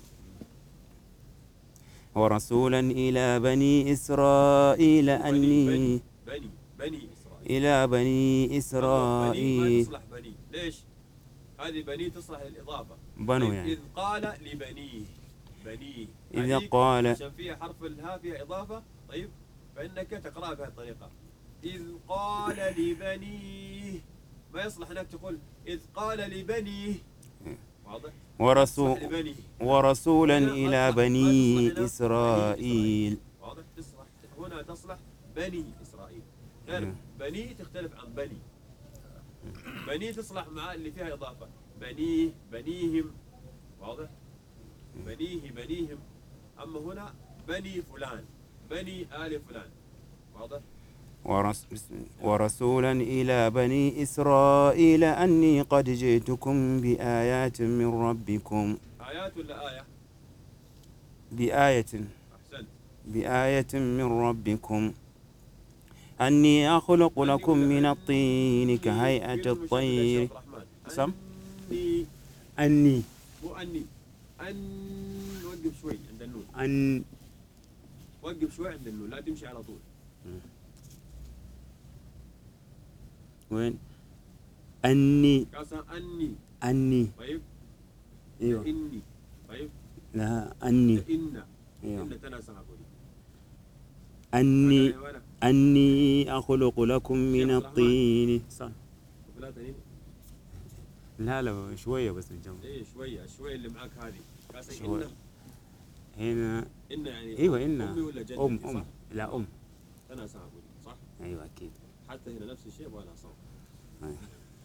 ورسولا إلى بني إسرائيل أني بني بني بني إسرائيل. إلى بني بني ما إسرائيل. تصلح بني، ليش؟ هذه بني تصلح للإضافة. بنو طيب، يعني. إذ قال لبنيه بنيه إذا هذيك قال. عشان فيها حرف الهاء فيها إضافة. طيب، فإنك تقرأ بهذه الطريقة. إذ قال لبنيه، ما يصلح أنك تقول إذ قال لبنيه. واضح؟ ورسول تصلح لبنيه. ورسولا هنا إلى أصلح- بني ما تصلح هنا إسرائيل. واضح؟ تصلح هنا تصلح بني إسرائيل. غير بني تختلف عن بني. بني تصلح مع اللي فيها إضافة. بنيه بنيهم. واضح؟ بنيه بنيهم. أما هنا بني فلان بني آل فلان. واضح؟ ورس ورسولا إلى بني إسرائيل أني قد جئتكم بآيات من ربكم. آيات ولا آية؟ بآية أحسنت. بآية من ربكم أني أخلق لكم من الطين كهيئة الطير. سم؟ أني أني مو أني أن وقف شوي عند النون. أن وقف شوي عند النون، لا تمشي على طول. وين؟ أني كاسة أني. أني طيب. أيوة. إني. طيب. لا أني إن. أيوة. إن تناسى أقولي. أني وأنا- وأنا. أني أخلق لكم من شيخ عبد الرحمن. الطين. صح. لا تاني. لا لا شوية بس الجنب. إيه شوية شوية اللي معاك هذه. كاسة شوي. إن. هنا إن يعني. أيوة إن أمي ولا جدتي؟ أم صح؟ أم لا أم. تناسى أقولي صح؟ أيوة أكيد. حتى هنا نفس الشيء وأنا صوت. أيوة.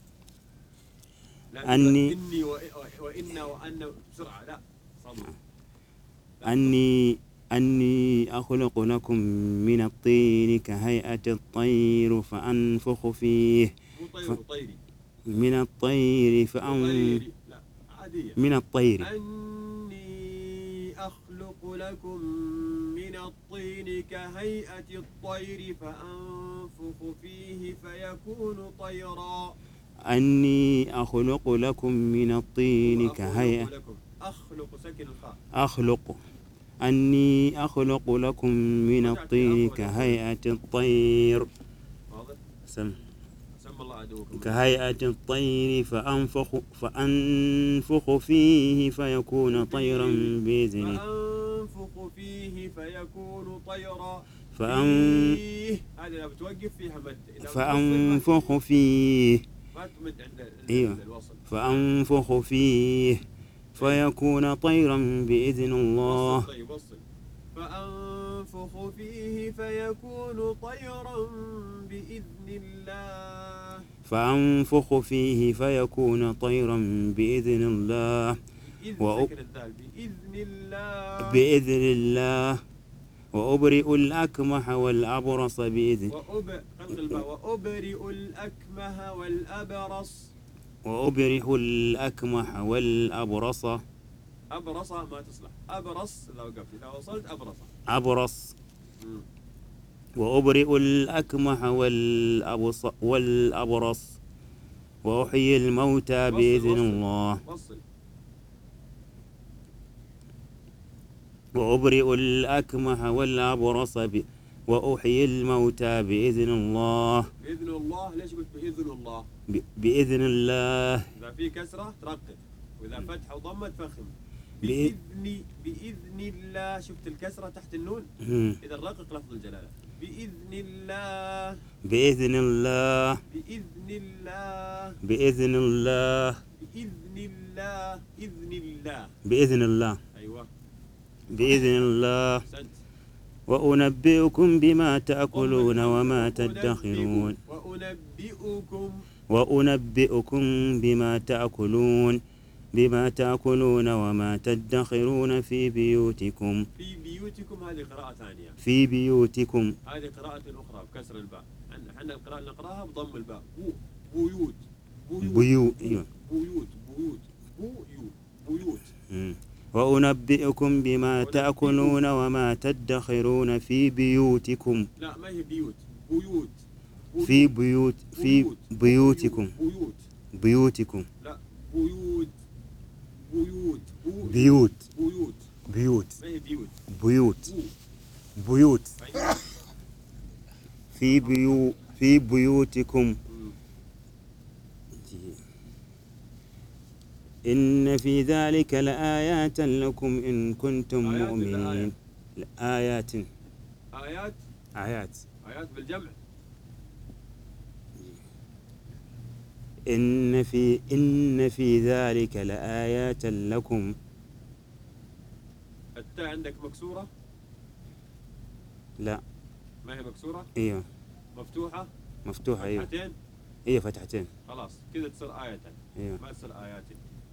لا أني- إني وإ- وإن وأن بسرعة لا صبر. أني أني أخلق لكم من الطين كهيئة الطير فأنفخ فيه. مو طير وطيري. من الطير فأن طيري لا عادية. من الطير أني أخلق لكم من الطين كهيئة الطير فأنفخ فيه فيكون طيرا. أني أخلق لكم من الطين كهيئة لكم أخلق سكن الخاء أخلق أني أخلق لكم من الطين كهيئة الطير واضح؟ سم سمى الله عدوكم كهيئة الطير فأنفخ فأنفخ فيه فيكون طيرا بإذنه فأنفخ فيه فيكون طيرا فأن فيه هذه لو بتوقف فيها مد إذا فأنفخ فيه ما تمد عند ال- أيوه. الوصل فأنفخ فيه فيكون طيرا بإذن الله وصل طيب وصل فأنفخ فيه فيكون طيرا بإذن الله فأنفخ فيه فيكون طيرا بإذن الله بإذن وأ- سكن الدال بإذن الله بإذن الله وأبرئ الأكمح والأبرص بإذن وأب قلق الباء وأبرئ الأكمه والأبرص وأبرئ الأكمح والأبرص أبرص ما تصلح أبرص إذا وقفت إذا وصلت أبرص أبرص مم. وأبرئ الأكمح والأبص والأبرص وأحيي الموتى وصل- بإذن وصل. الله وصل وأبرئ الأكمح والأبرص ب... وأحيي الموتى بإذن الله بإذن الله ليش قلت بإذن الله ب... بإذن الله إذا في كسرة ترقق وإذا فتحة وضمة تفخم بإ- بإذن بإذن الله شفت الكسرة تحت النون مم. إذا رقق لفظ الجلالة بإذن الله بإذن الله بإذن الله بإذن الله بإذن الله إذن الله بإذن الله أيوة بإذن الله أحسنت وأنبئكم بما تأكلون وما تدخرون وأنبئكم وأنبئكم بما تأكلون بما تأكلون وما تدخرون في بيوتكم في بيوتكم هذه قراءة ثانية في بيوتكم هذه قراءة أخرى بكسر الباء احنا القراءة اللي نقراها بضم الباء بو بيوت بيوت بيوت أيوة. بيوت بيوت بيوت بيوت مم. وأنبئكم بما تأكلون وما تدخرون في بيوتكم لا ما هي بيوت بيوت في بيوت في بيوتكم بيوت بيوتكم لا بيوت بيوت بيوت بيوت بيوت ما هي بيوت بيوت بو. بيوت أيوة. في بيو في بيوتكم مم. إن في ذلك لآيات لكم إن كنتم آيات ولا مؤمنين آيات آيات آيات آيات بالجمع إن في إن في ذلك لآيات لكم التاء عندك مكسورة لا ما هي مكسورة ايوه مفتوحة مفتوحة ايوه فتحتين ايوه فتحتين خلاص كذا تصير آية ايوه ما تصير آيات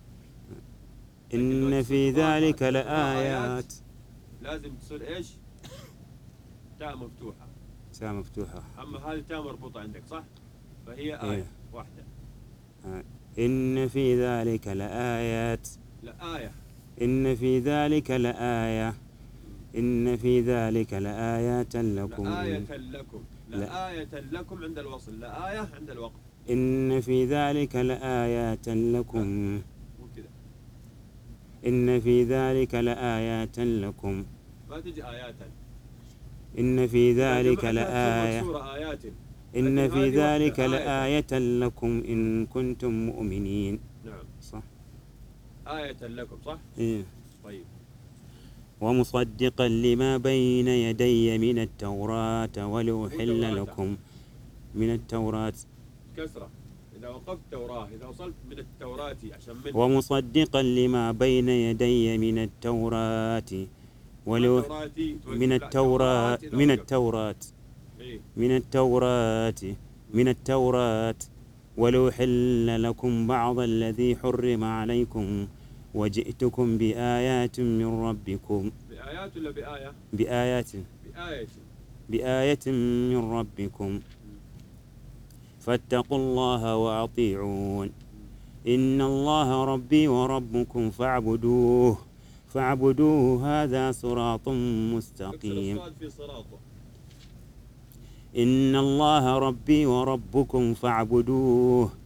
إن في ذلك لآيات لازم تصير ايش؟ تاء مفتوحة ساعة مفتوحة أما هذه تاء مربوطة عندك صح؟ فهي آية إيه. واحدة آه. إن في ذلك لآيات لا آية إن في ذلك لآية إن في ذلك لآيات لكم لآية لكم لا. لآية لكم عند الوصل لآية عند الوقف إن في ذلك لآيات لكم مو كذا إن في ذلك لآيات لكم ما تجي آيات إن في ذلك جمعتها تصير لآية مكسورة آيات إن لكن في هذه ذلك واحدة، آية. لآية لكم إن كنتم مؤمنين نعم صح آية لكم صح؟ إيه. طيب ومصدقا لما بين يدي من التوراة ولأحل التوراة. لكم من التوراة كسرة إذا وقفت توراة إذا وصلت من التوراة عشان من ومصدقا لما بين يدي من التوراة ولو التوراة توقف. من لا، التوراة إذا من وقفت. التوراة إيه. من التوراة من التوراة ولأحل لكم بعض الذي حرم عليكم وجئتكم بآيات من ربكم بآيات ولا بآية؟ بآيات بآية بآية من ربكم فاتقوا الله وأطيعون إن الله ربي وربكم فاعبدوه فاعبدوه هذا صراط اكسر مستقيم الصاد في صراطه إن الله ربي وربكم فاعبدوه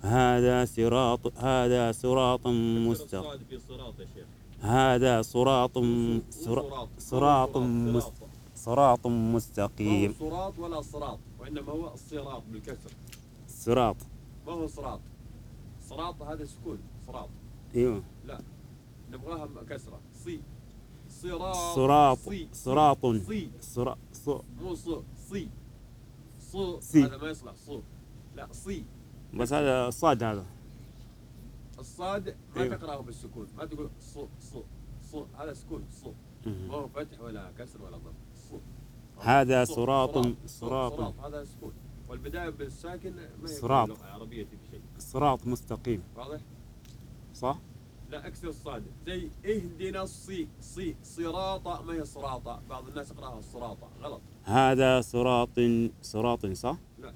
هذا صراط هذا صراط مستقيم. الصاد في صراط يا شيخ. هذا صراط صراط صراط مس- صراط ما هو مستقيم. صراط ولا صراط، وإنما هو الصراط بالكسر. صراط. ما هو صراط. صراط هذا سكون صراط. ايوه. لا نبغاها كسرة. صي صراط صراط صي صراط صي صراط مو صو صي صو صي. هذا ما يصلح صو. لا صي. بس هذا صاد هذا. الصاد ما أيوه. تقرأه بالسكون، ما تقول صو صو صو، هذا سكون صو، ما هو فتح ولا كسر ولا ضم. صو. هذا صو. صراط صراط. صراط صراط هذا سكون، والبداية بالساكن ما هي صراط. باللغة العربية بشيء. صراط مستقيم. واضح؟ صح؟ لا اكسر الصاد، زي اهدنا الصي صي صراطة، ما هي صراطة، بعض الناس يقراها الصراطة غلط. هذا صراط صراط صح؟ لا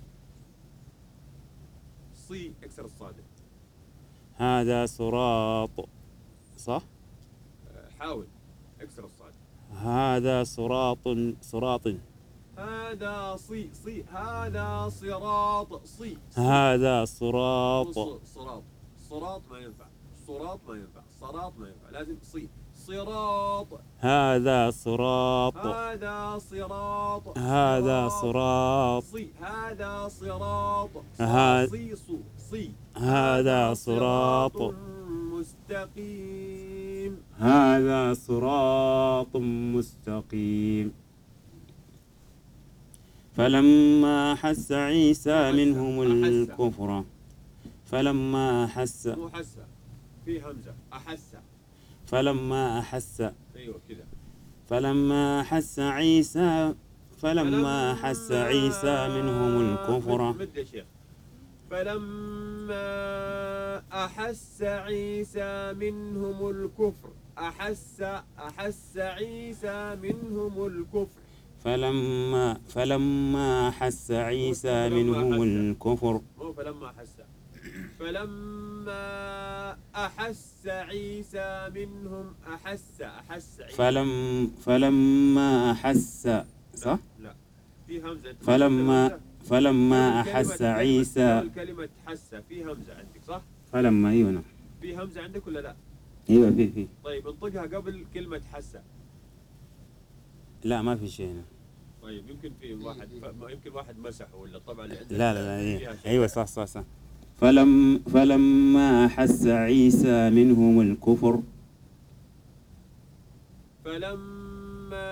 صي اكسر الصاد. هذا صراط صح؟ أه، حاول اكسر الصاد. هذا صراط صراط. هذا صي صي هذا صراط صي صي. هذا مو صراط. ص- صراط صراط ما ينفع، صراط ما ينفع، صراط ما ينفع، لازم صي صراط. هذا صراط. هذا صراط. هذا صراط. صي هذا صراط. ها- صي صو صي. هذا صراط. مستقيم. هذا صراط مستقيم. فلما أحس عيسى منهم الكفر فلما أحس مو حس، في همزة أحس. فلما أحس أيوه كذا. فلما أحس عيسى فلما أحس عيسى منهم الكفر مد مد يا شيخ. فلما أحس عيسى منهم الكفر. أحس أحس عيسى منهم الكفر. فلما فلما أحس عيسى منهم الكفر مو فلما أحس. فلما أحس عيسى منهم أحس أحس عيسى. فلم فلما أحس صح؟ لا في همزة. فلما فلما كلمة- أحس كلمة- عيسى كلمة حس في همزة عندك صح؟ فلما أيوه نعم. في همزة عندك ولا لا؟ أيوه في في طيب انطقها قبل كلمة حس. لا ما في شيء هنا. طيب يمكن في واحد ف- يمكن واحد مسحه ولا طبعا اللي عندك. لا لا لا أيوه, فيها شيء. أيوه صح صح صح. فلم فلما أحس عيسى منهم الكفر فلما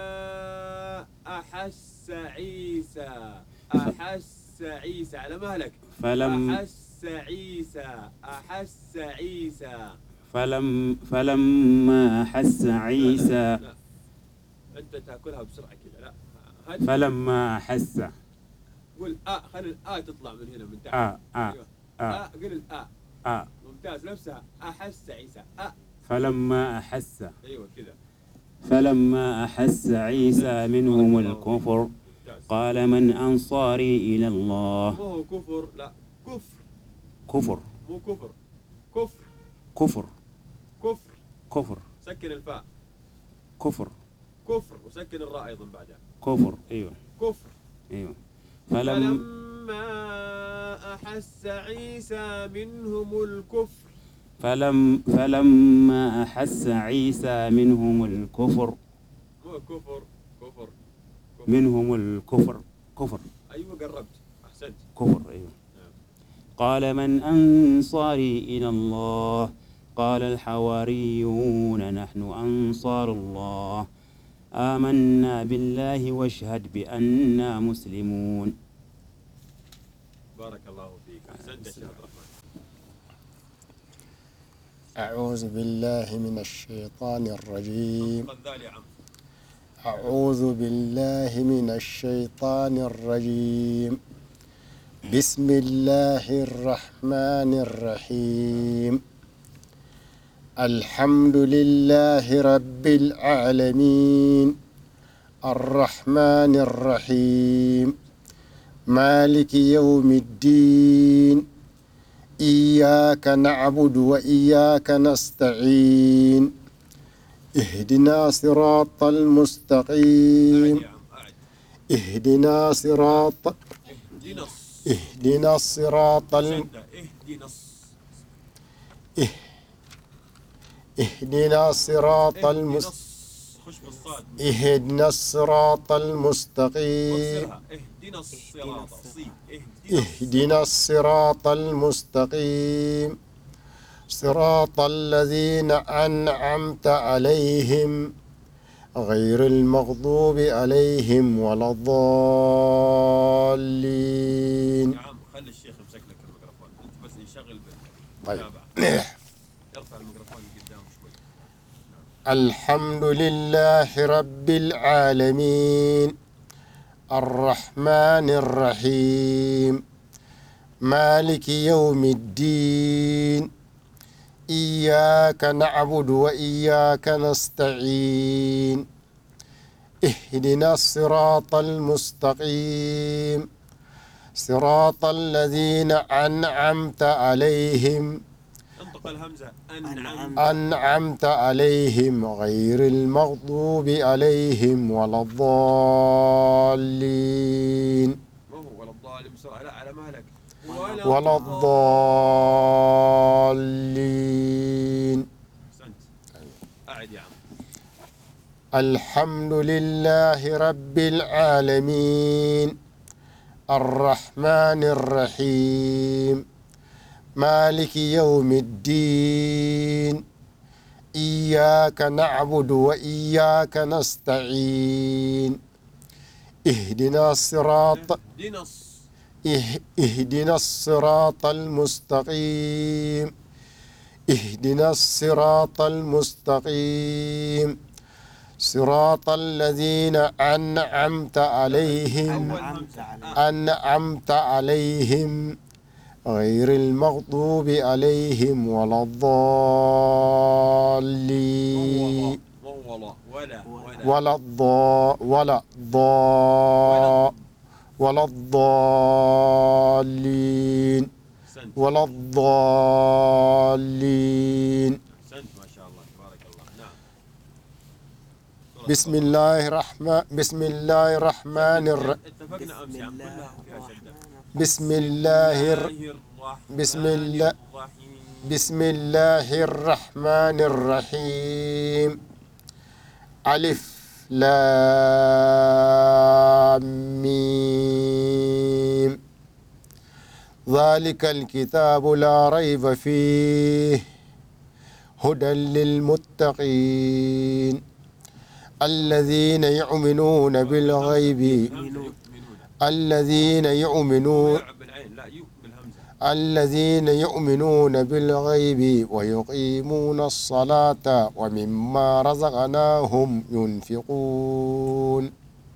أحس عيسى أحس عيسى على مهلك. فلم أحس عيسى أحس عيسى. فلم فلما أحس عيسى لا, لا, لا. أنت تاكلها بسرعة كذا. لا هذه- فلما أحس قول آ، خلي الآ تطلع من هنا من تحت. آ آ أيوه. آ آ قل الآ. آ ممتاز نفسها. أحس عيسى آ. فلما أحس أيوه كذا. فلما أحس عيسى منهم الكفر ممتاز. قال من أنصاري إلى الله مو هو كفر، لا كفر. كفر مو كفر. كفر كفر كفر. كفر سكن الفاء. كفر كفر وسكن الراء أيضا بعدها. كفر أيوه كفر. أيوه فلم فلما أحس عيسى منهم الكفر. فلم فلما أحس عيسى منهم الكفر هو كفر كفر كفر. منهم الكفر كفر أيوة قربت أحسنت. كفر أيوه. نعم. قال من أنصاري إلى الله قال الحواريون نحن أنصار الله آمنا بالله واشهد بأننا مسلمون. بارك الله فيك أحسنت يا شيخ عبد الرحمن. أعوذ بالله من الشيطان الرجيم. قد ذا لعم. أعوذ بالله من الشيطان الرجيم. بسم الله الرحمن الرحيم. الحمد لله رب العالمين الرحمن الرحيم مالك يوم الدين إياك نعبد وإياك نستعين اهدنا صراط المستقيم اهدنا صراط اهدنا الص- اهدنا الصراط الم... شدة. اهدنا اهدنا الصراط المستقيم خش بالصاد اهدنا الصراط المستقيم اهدنا الصراط اهدنا الصراط المستقيم صراط الذين أنعمت عليهم غير المغضوب عليهم ولا الضالين. يا عم خلي الشيخ يمسك لك الميكروفون انت بس يشغل طيب. ارفع الميكروفون قدام شوي. الحمد لله رب العالمين الرحمن الرحيم مالك يوم الدين إياك نعبد وإياك نستعين اهدنا الصراط المستقيم صراط الذين أنعمت عليهم انطق الهمزة أنعمت أنعمت عليهم غير المغضوب عليهم ولا الضالين. ما هو ولا الضالين بسرعة لا على مهلك ولا الضالين. أحسنت أعد يا عم. الحمد لله رب العالمين الرحمن الرحيم مالك يوم الدين إياك نعبد وإياك نستعين اهدنا الصراط اهدنا الصراط المستقيم اهدنا الصراط المستقيم صراط الذين أنعمت عليهم أنعمت عليهم غير المغضوب عليهم ولا الضالين ولا الضا ولا الضا ولا الضالين ولا الضالين. ما شاء الله تبارك الله. نعم. بسم الله الرحمن بسم الله الرحمن الرحيم. اتفقنا امس يا عم كلها فيها شده. بسم الله بسم الله بسم الله الرحمن الرحيم ألف لام ميم ذلك الكتاب لا ريب فيه هدى للمتقين الذين يؤمنون بالغيب الذين يؤمنون الذين يؤمنون بالغيب ويقيمون الصلاة ومما رزقناهم ينفقون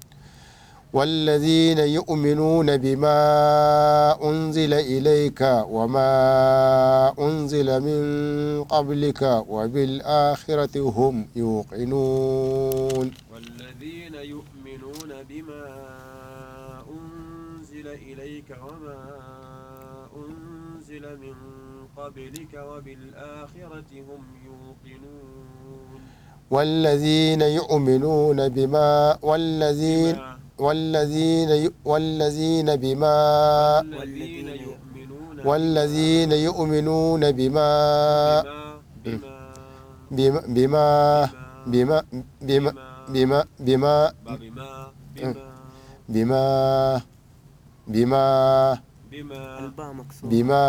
والذين يؤمنون بما أنزل إليك وما أنزل من قبلك وبالآخرة هم يوقنون والذين يؤمنون بما أنزل إليك وما أنزل من قبلك وبالآخرة هم يوقنون والذين يؤمنون بما والذين والذين والذين بما والذين يؤمنون بما بما بما بما بما بما بما بما بما بما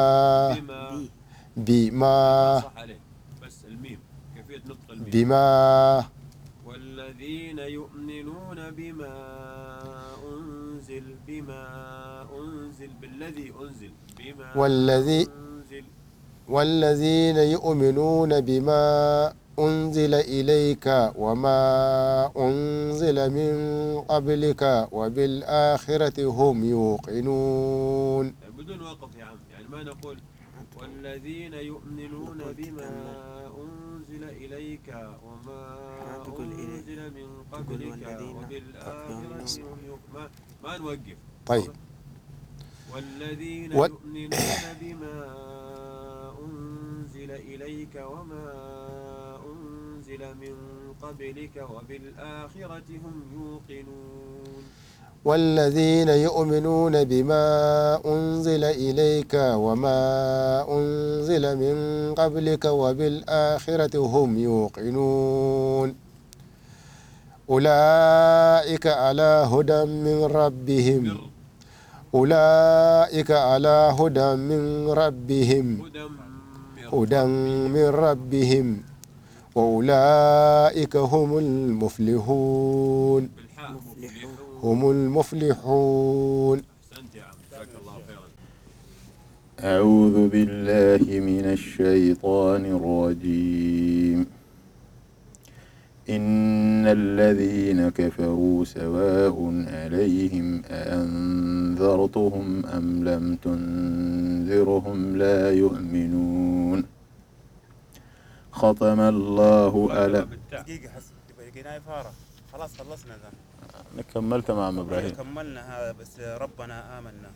بما بس الميم كيفية نطق الميم بما والذين يؤمنون بما أنزل بما أنزل بالذي أنزل بما والذي أنزل والذين يؤمنون بما أنزل إليك وما أنزل من قبلك وبالآخرة هم يوقنون. بدون وقف يا عم يعني ما نقول والذين يؤمنون بما أنزل إليك وما أنزل من قبلك وبالآخرة هم يوقنون ما نوقف. طيب. والذين و... يؤمنون بما أنزل إليك وما أنزل من قبلك وبالآخرة هم يوقنون والذين يؤمنون بما أنزل إليك وما أنزل من قبلك وبالآخرة هم يوقنون أولئك على هدى من ربهم أولئك على هدى من ربهم هدى من ربهم وأولئك هم المفلحون هم المفلحون. أعوذ بالله من الشيطان الرجيم. إن الذين كفروا سواء عليهم أأنذرتهم أم لم تنذرهم لا يؤمنون. ختم الله على دقيقة حس دقيقة فارة خلاص خلصنا ذا. كملت مع إبراهيم. كملنا هذا بس ربنا آمنا.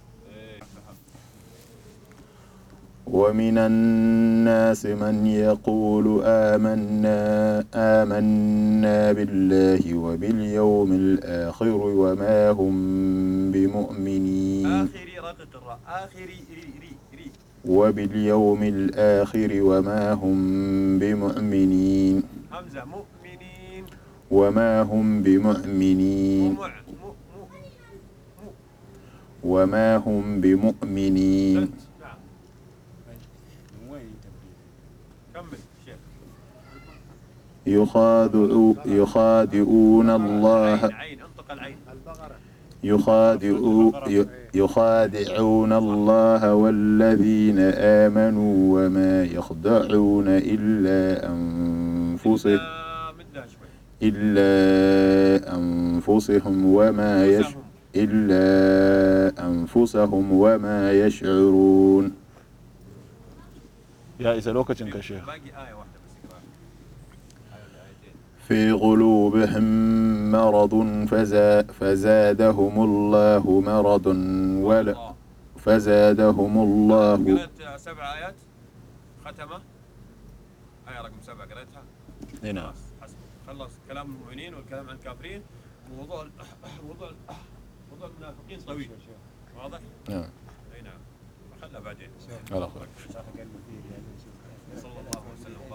ومن الناس من يقول آمنا آمنا بالله وباليوم الآخر وما هم بمؤمنين. آخري رقق الراء آخري ري ري ري وباليوم الآخر وما هم بمؤمنين. همزة مؤمنين وما هم بمؤمنين. ومع مو مو وما هم بمؤمنين. كمل شيخ. يخادعو يخادعون الله عين انطق العين. يخادعو يخادعون الله والذين آمنوا وما يخدعون إلا أنفسهم إلا أنفسهم وما يش إلا أنفسهم وما يشعرون. يا إذا لوكتشن كشيخ. باقي آية واحدة بس اقرأ. في قلوبهم مرض فزا فزادهم الله مرضا ولا فزادهم الله. قرأت سبع آيات ختمة. آية رقم سبعة قرأتها. نعم. حسب. خلص كلام المؤمنين والكلام عن الكافرين. موضوع موضوع موضوع المنافقين طويل. واضح؟ نعم. أي نعم. خلها بعدين. على خير. صلى الله عليه وسلم.